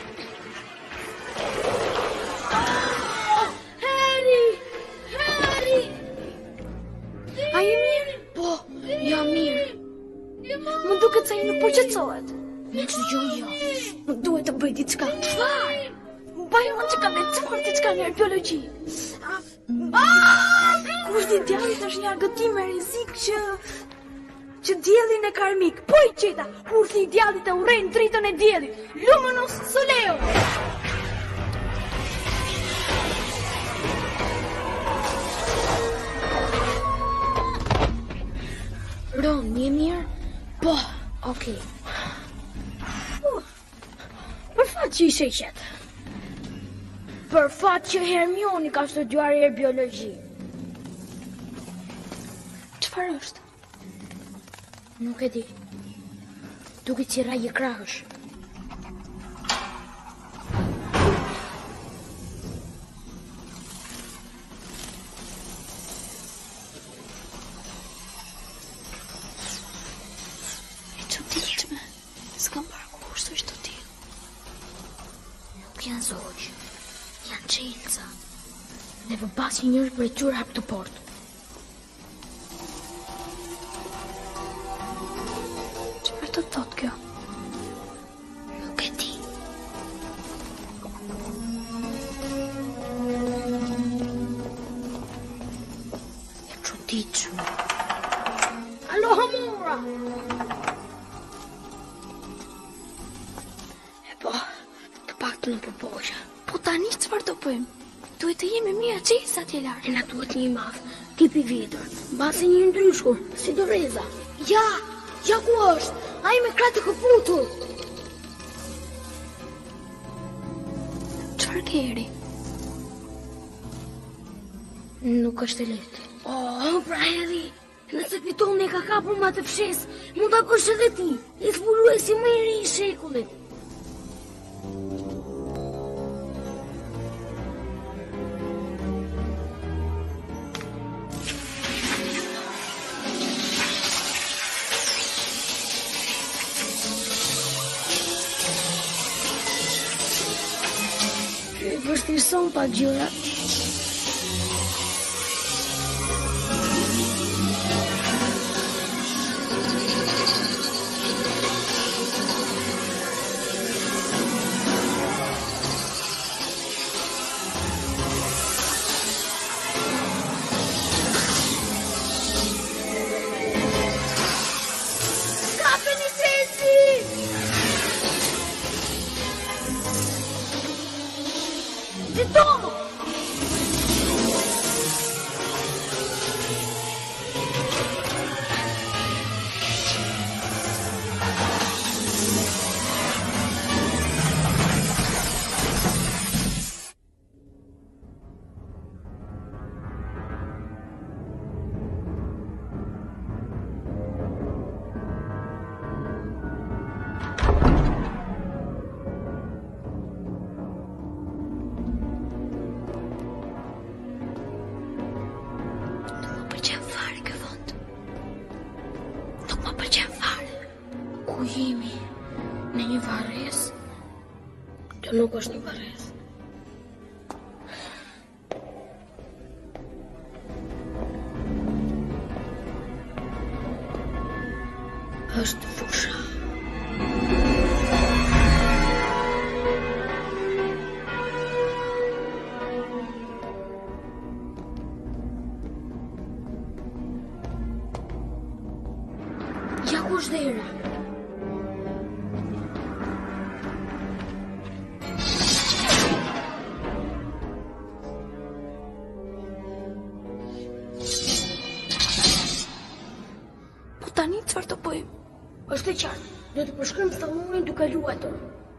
A je mirë?
Po, jam mirë.
Më duket se ai nuk po qetësohet.
Nuk dëgjoj jo. Nuk duhet të bëj diçka.
Çfarë? Mbajmë që ka lexuar diçka në biologji. Kurthi I djallit është një argëtim me rrezik që diellin e karmik. Po I qeta, kurthi I djallit e urren dritën e diellit. Luminus Soleo.
Ron, je mirë? Po, okej. Për fat që ishe I qetë. Për fat që Hermione ka studiuar herë biologji.
Çfarë është?
Nuk e di. Duket si raje krahësh. Çelca. Ne vërbas një njëri për e tyre hap të portë.
Çfarë të thot kjo?
Nuk e di. E çuditshme. Alo, Hamura! E po, të pak të në përpoqja.
Po tani çfarë do bëjmë? Duhet të jemi mirë Çelca atje larg.
E na duhet një madh, tipi vjetër. Mbasi një ndryshku, si Doreza. Ja ku është? Ai me kratë këputur.
Çfarë keri?
Nuk është e lehtë. Pra Heri, nëse fiton e ka kapur ma të fshes, mund ta bësh edhe ti, i zbuluesi më i ri i shekullit. Vështirëson pa gjëra. Kapeni Çelci! Zitomo! Ku jemi? Në një varres? Kjo nuk është një varres. Është fusha. Ja ku është dera?
Tani çfarë të bëjmë?
Është e qartë, do të përshkrim thallurin duke luajtur.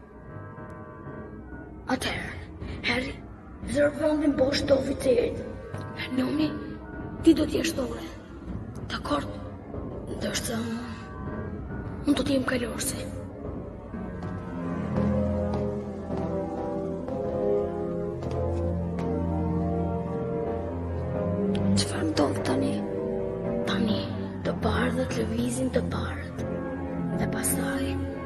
Atëherë, Harry, zërë vendin poshtë të oficerit. Hermione, ti do t'jesh tore. Dakor? Ndërsa unë do t'jem kalorsi.
Çfarë ndodh tani?
Tani, të bardhët lëvizin të parët. Dhe pastaj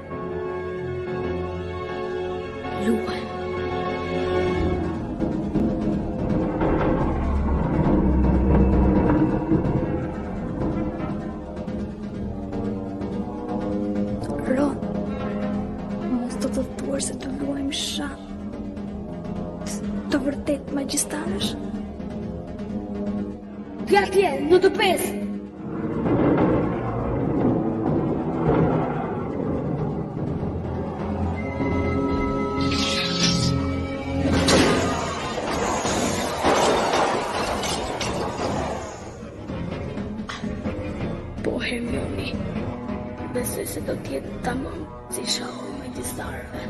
luajmë.
Ron, mos të thuar se të luajmë shat. Të vërtet magjistarësh?
Atje, në të pesë. Po, Hermione, besoj se do t'jetë tamam si shahu me gjistarëve.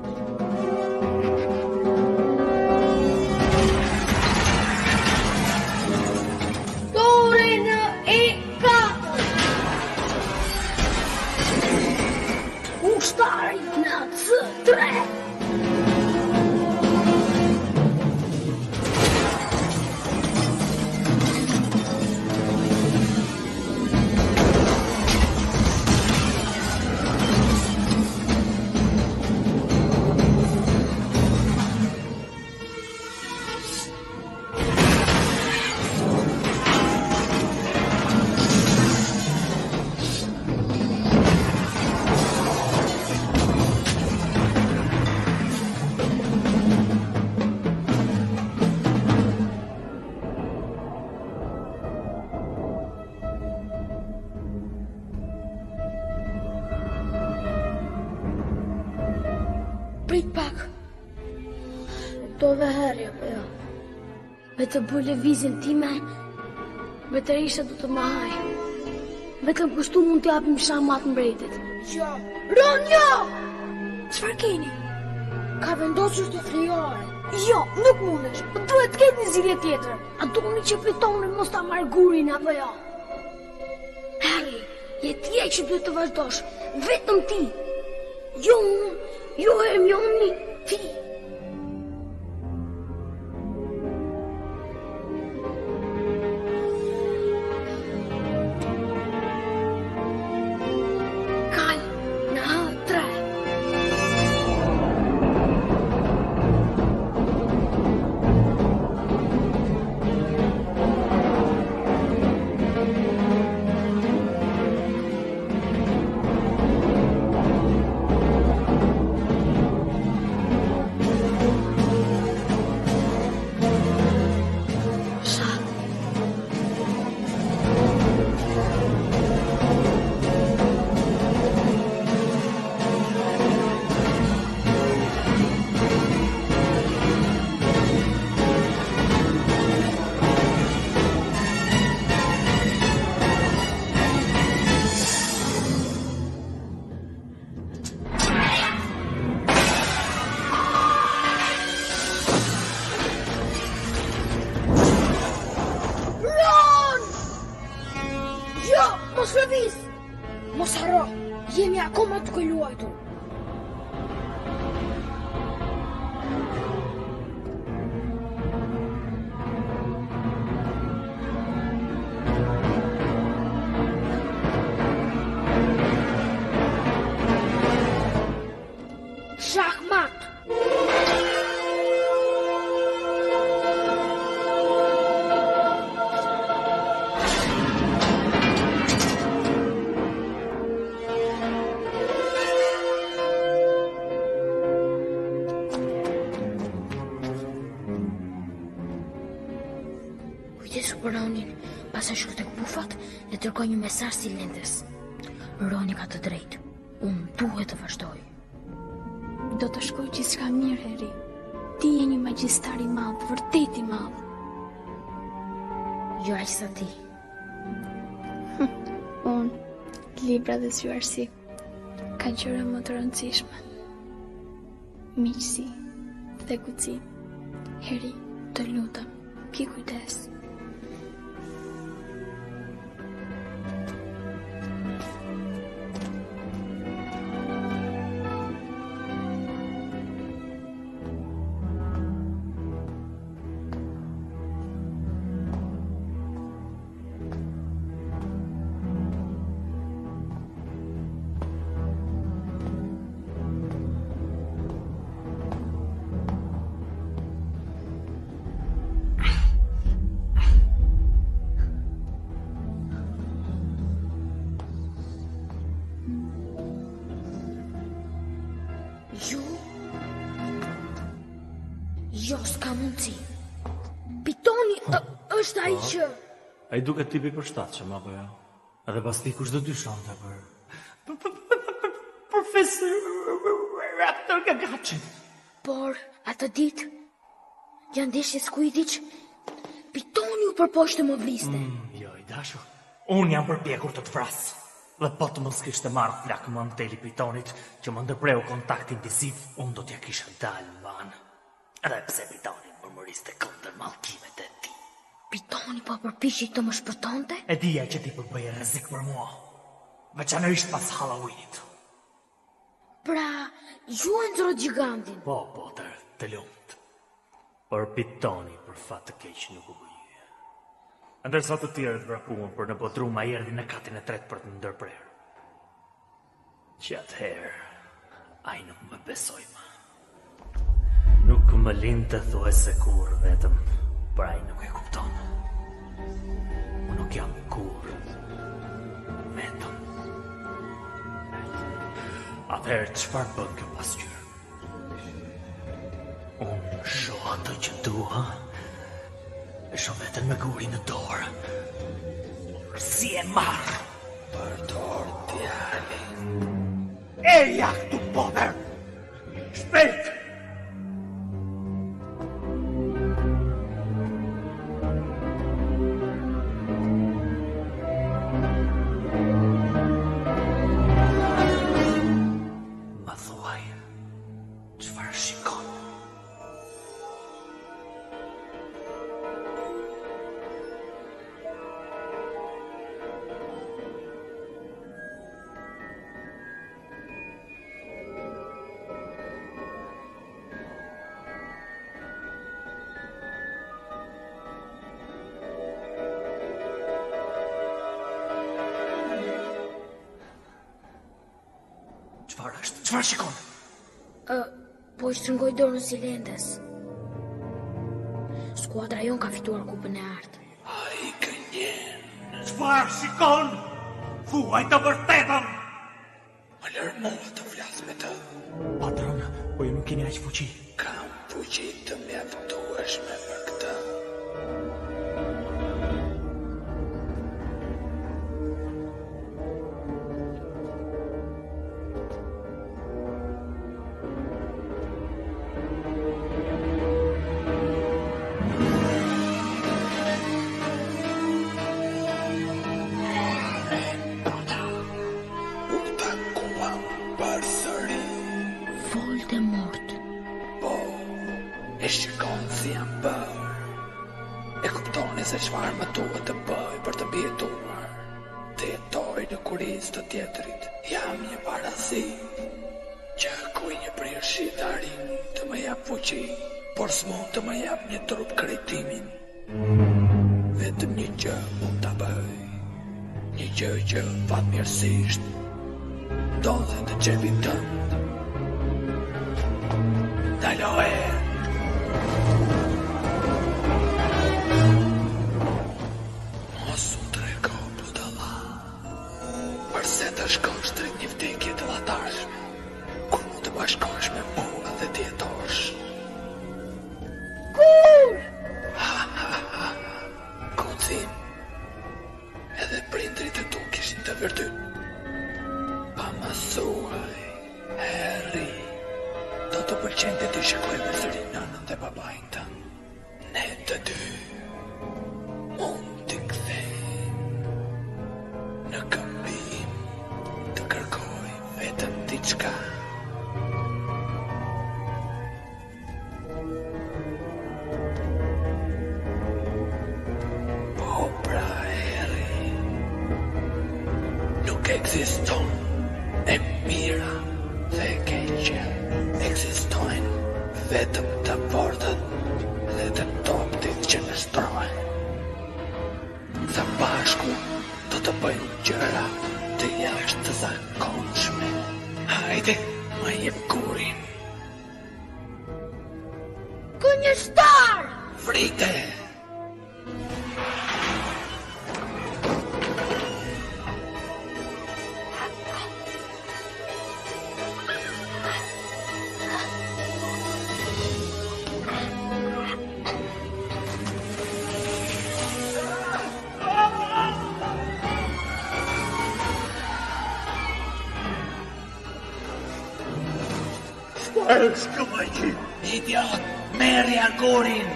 Ushtarit në C3. Prit pak. Do dhe herë, apo jo? Me të bëj lëvizjen time, me të risha do të më haj. Vetëm kështu mund të japim shamat mbretit. Jo! Ronjo! Çfarë keni? Ka vendosur të flijore. Jo, nuk mundesh. Duhet të ketë një zgjidhje tjetër. A doni që Pitonin mos ta marr gurin apo jo? Harry, je ti që duhet të vazhdosh. Vetëm ti. Jo unë, jo Hermione, ti. Dërgoj një mesazh si lentes. Roni ka të drejtë. Unë duhet të vazhdoj.
Do të shkoj gjithçka mirë, Harry. Ti je një magjistar i madh, vërtet i madh.
Jo aq sa ti.
Unë, libra dhe syarsi, kanë gjëra më të rëndësishme. Miqësi dhe kuci. Harry, të lutem, ki kujdes.
Jo, s'ka mundësi. Pitoni është ai që...
Ai duket tipi përshtatshëm, apo jo? Edhe pas ti kush do dyshonte për... Profesor Raptor Gagaçi.
Por, atë ditë, janë ndeshje Quidditch, Pitoni u përpoqte më vliste.
Jo, i dashur, unë jam përpjekur të të vras. Dhe po të mos kishte marrë flak më në teli Pitonit, që më ndërpreu kontaktin visiv, unë do t'ja kisha dalë në vanë. Edhe pse Pitoni murmuriste kundër mallkimet e tij.
Pitoni po përpiqej të më shpëtonte?
E dija që ti po bëje rrezik për mua, veçanërisht pas Halloweenit.
Pra, ju e nxorët gigantin?
Po, Potter, të lumt. Por Pitoni për fat të keq nuk u bëj. Ndërsa të tjerët vrapuan për në botrum, ai erdhi në katin e tretë për të ndërprerë. Që atëherë, ai nuk më besoi më. Nuk më linte thuajse kur vetëm, por ai nuk e kupton. Unë nuk jam kur vetëm. Atëherë çfarë bën kjo pasqyrë? Unë shoh atë që dua. E shoh vetëm me gurin në dorë. Si e marr? Për dorë djalin. Eja këtu, Potter!
Shpejt!
Ma thuaj, çfarë shikon? Çfarë është? Çfarë shikon?
Po i shtrëngoj dorën si lendes. Skuadra jon ka fituar kupën e artë.
Ai gënjen. Çfarë shikon? Thuaj të vërtetën! Më lërë mua të flas me të.
Patron, po ju nuk keni aq fuqi.
Kam fuqi të mjaftueshme për këtë.
Voldemort.
Po, e shikon si jam bërë. E kuptoni se çfarë më duhet të bëj për të mbijetuar. Të jetoj në kuriz të tjetrit. Jam një parasit që kuj një prirëshi të arin të më jap fuqi, por s'mund të më jap një trup krejtimin. Vetëm një gjë mund ta bëj. Një gjë që fatmirësisht ndodhet në xhepin tënd. Daloe! Mos u trego, budalla. Përse të shkosh drejt një vdekje të vatarshme, kur mund të bashkohesh me mua dhe të jetosh.
Kur?
Kucim. Edhe prindrit e tu kishin të vërtyt. Pa më thuaj, Harry, do të pëlqente të shikoj përsëri nënën dhe babajnë tënë. Ne të dy mund t'i kthejmë në këmbim të kërkoj vetëm diçka. Po pra, Harry, nuk ekziston e mira dhe e keqja. Ekzistojnë vetëm të fortët dhe të toptit që në shtrojnë. Së bashku do të bëjmë gjëra të jashtë zakonshme. Hajde, më jep kurin.
Gënjeshtar!
Vrite! Shkëllëqi! Idiot! Merri ankorin!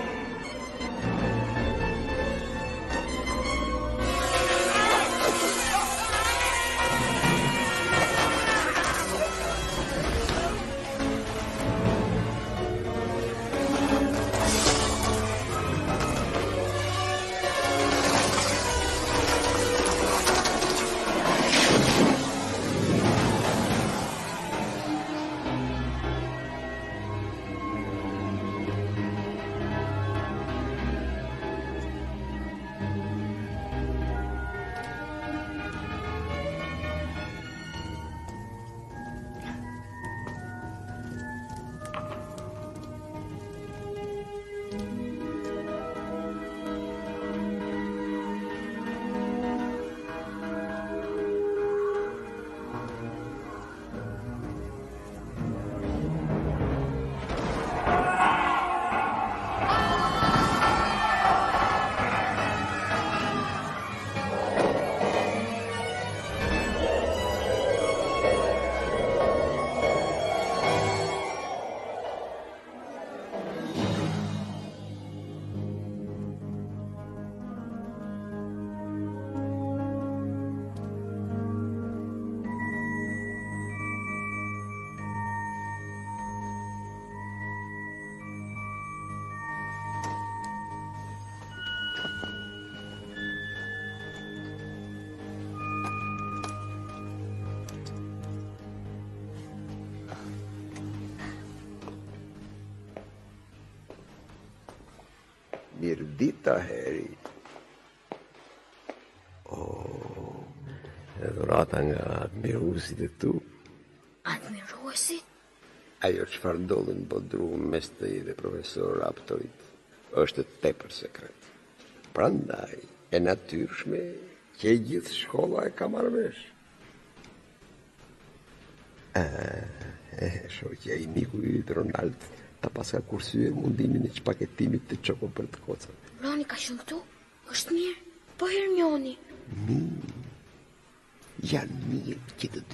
mirë dita, Heri. E dhurata nga admiruesit e tu.
Admiruesit?
Ajo çfarë ndodhi në Bodrum mes teje dhe profesor Raptorit është tepër sekret. Prandaj e natyrshme që e gjithë shkolla e ka marrë vesh. Shoqja i miku yt Ronald ta paska kursyer mundimin e çpaketimit të çoko për të kocat.
Roni ka qenë këtu? Është mirë. Po Hermioni.
Janë mirë që të dy.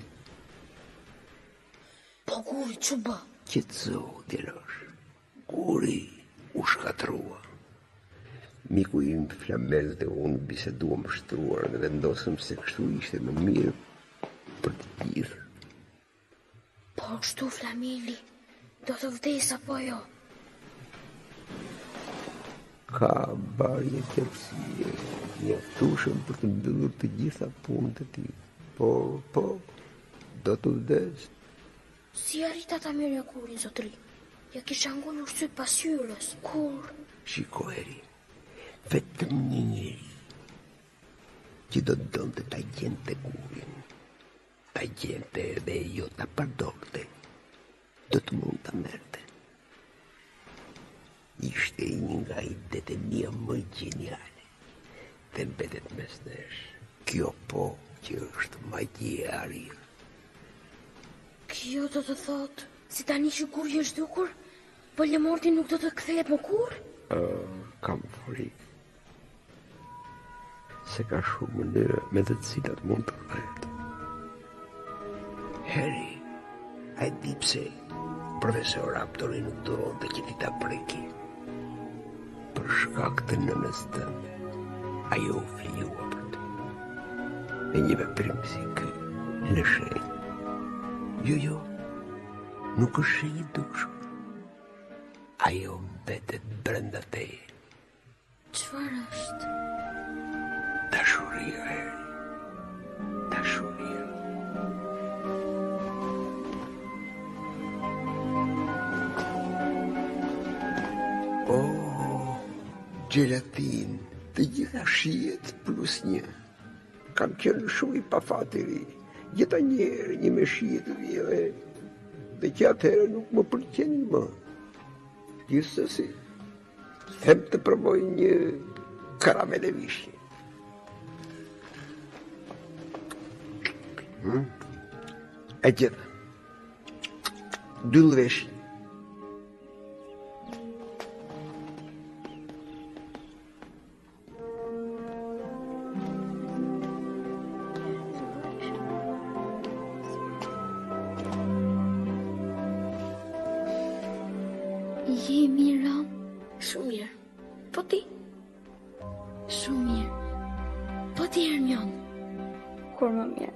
Po Guri që bë?
Qetësohu, Djelosh. Guri u shkatrua. Miku im Flamel dhe unë biseduam shtruar dhe vendosëm se kështu ishte më mirë për të gjithë.
Po kështu Flameli, do të vdes apo jo?
Ka barje tërësie, mjaftueshëm për të mbyllur të gjitha punët e tij. Po, do të vdes.
Si arrita ta mirë Gurin, zotri? Ja kisha ngulur syt pas hyrjes, kur...
Shiko, Eri, vetëm një njeri që do të donte ta gjente Gurin, ta gjente edhe jo ta përdorte, do të mund ta merrte. Ishte një nga idetë mia më geniale dhe mbetet mes nesh. Kjo po që është magji e arrirë.
Kjo do të thotë, si tani që Guri është dukur, Voldemorti nuk do të kthehet më kurrë?
Kam frikë se ka shumë mënyra me të cilat mund të kthehet. Harry, a di pse profesor Raptori nuk duronte që ti ta preki? Për shkak të nënës tënde, ajo u flijua për ty. E një veprim si ky, në shenjë. Jo, nuk është shenjë dukshme. Ajo mbetet brenda teje.
Çfarë është?
Dashuria, Harry. Dashuria. Gelatin, të gjitha shijet plus një. Kam qenë shumë i pafatiri. Gjitha njerë një me shijet të vjeve, dhe që atëherë nuk më pëlqenin më. Gjithsesi, them të provoj një karamele vishnje. E gjitha. 2 lëveshje.
Je mirë, Ron? Shumë mirë. Po ti? Shumë mirë. Po ti, Hermione? Kur më mirë.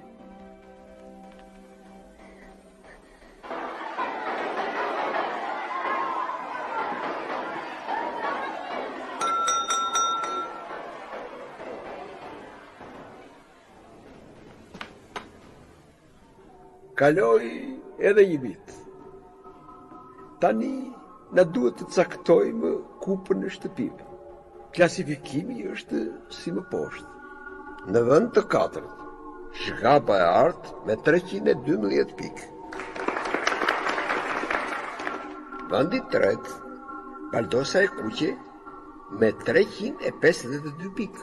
Kaloi edhe një vit. Tani na duhet të caktojmë kupën e shtëpive. Klasifikimi është si më poshtë. Në vend të 4, Shkapa e artë me 312 pikë. Vendi 3, Baldosa e kuqe me 352 pikë.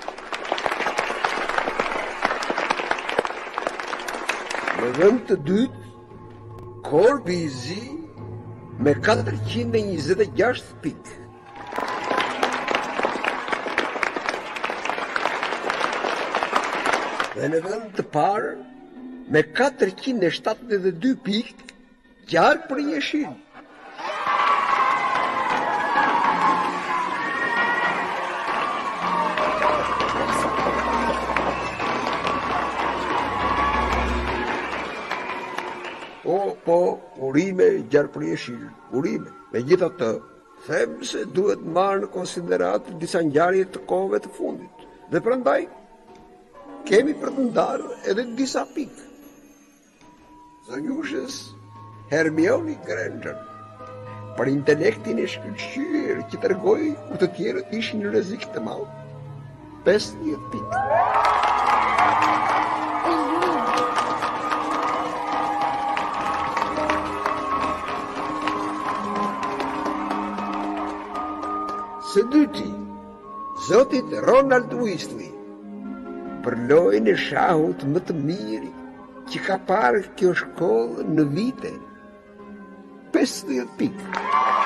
Në vend të 2, Korbi i zi me 426 pikë. Dhe në vend të parë, me 472 pikë, qarë për Jeshil. Po, urime gjarë për Jeshil, urime. Me gjitha të, them se duhet marrë në konsiderat disa ngjarje të kohëve të fundit. Dhe prandaj, kemi për të ndarë edhe disa pikë. Zonjushës Hermione Granger, për intelektin e shkëlqyer që tregoi ku të tjerët ishin në rrezik të madh. 50 pikë. Së dyti, zotit Ronald Weasley, për lojën e shahut më të mirë që ka parë kjo shkollë në vite. 50 pikë.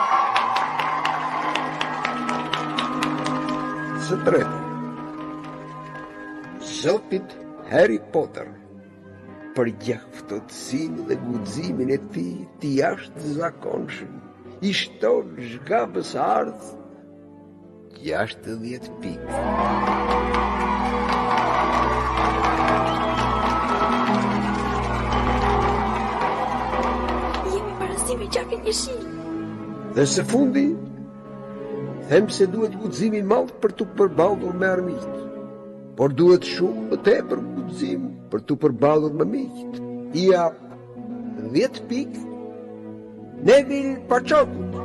Së tretë, zotit Harry Potter, për gjaftësinë dhe guximin e tij të jashtëzakonshëm, i shton zhgabës ardh 60 pikë.
Jemi parasimi gjakën e shi.
Dhe së fundi, them se duhet guximi i madh për të përballur me armiqt, por duhet shumë më tepër guxim për të përballur me miqt. I jap 10 pikë Neville Pachokut.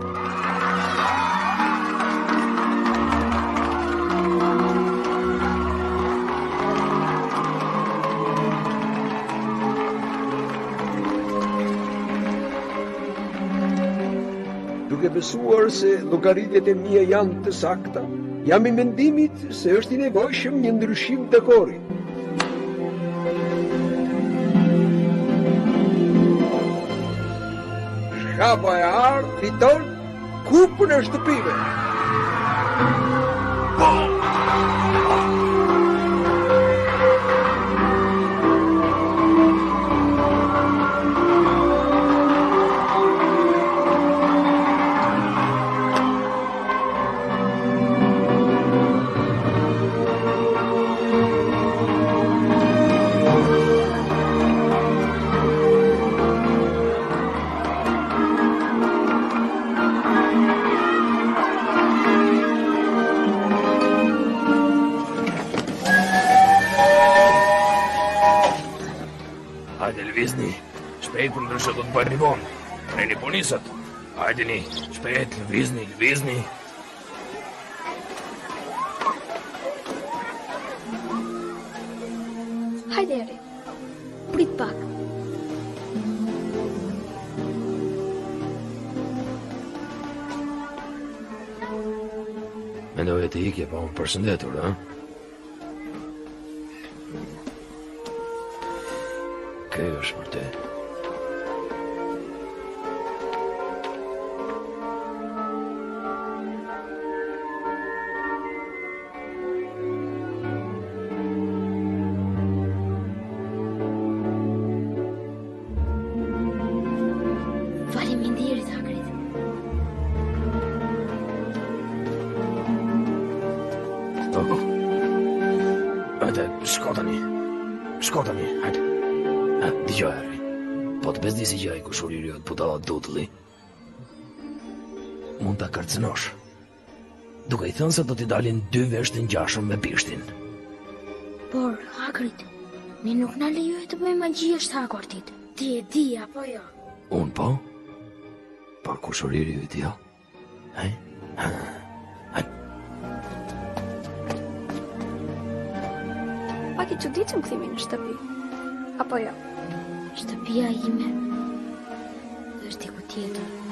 Duke besuar se llogaritjet e mia janë të sakta, jam i mendimit se është i nevojshëm një ndryshim dekori. Shkapa e ardh fiton kupën e shtëpive.
Hajde lëvizni, shpejt për ndryshe do të bëjnë një vonë. Preni punisët. Hajdeni, shpejt, lëvizni.
Hajde Harry, prit pak.
Mendoj të ikje pa më përshëndetur, ha? Kjo është për te.
Faleminderit, Hagrid.
Hajde, shko tani, hajde. Dgjoj, Harry, po të bezdisi gjaj ku shuriri o të putalla dutulli. Mund të kërcënosh. Duke i thënë se do t'i dalin 2 vesh të ngjashëm me bishtin.
Por, Hagrid, ne nuk na lejoj të bëjmë magji e shtakortit. Ti e di, apo jo?
Unë po? Por ku shuriri yt jo? Hej?
Pak i çuditshëm kthimi në shtëpi. Apo jo?
Shtëpia ime është diku tjetër.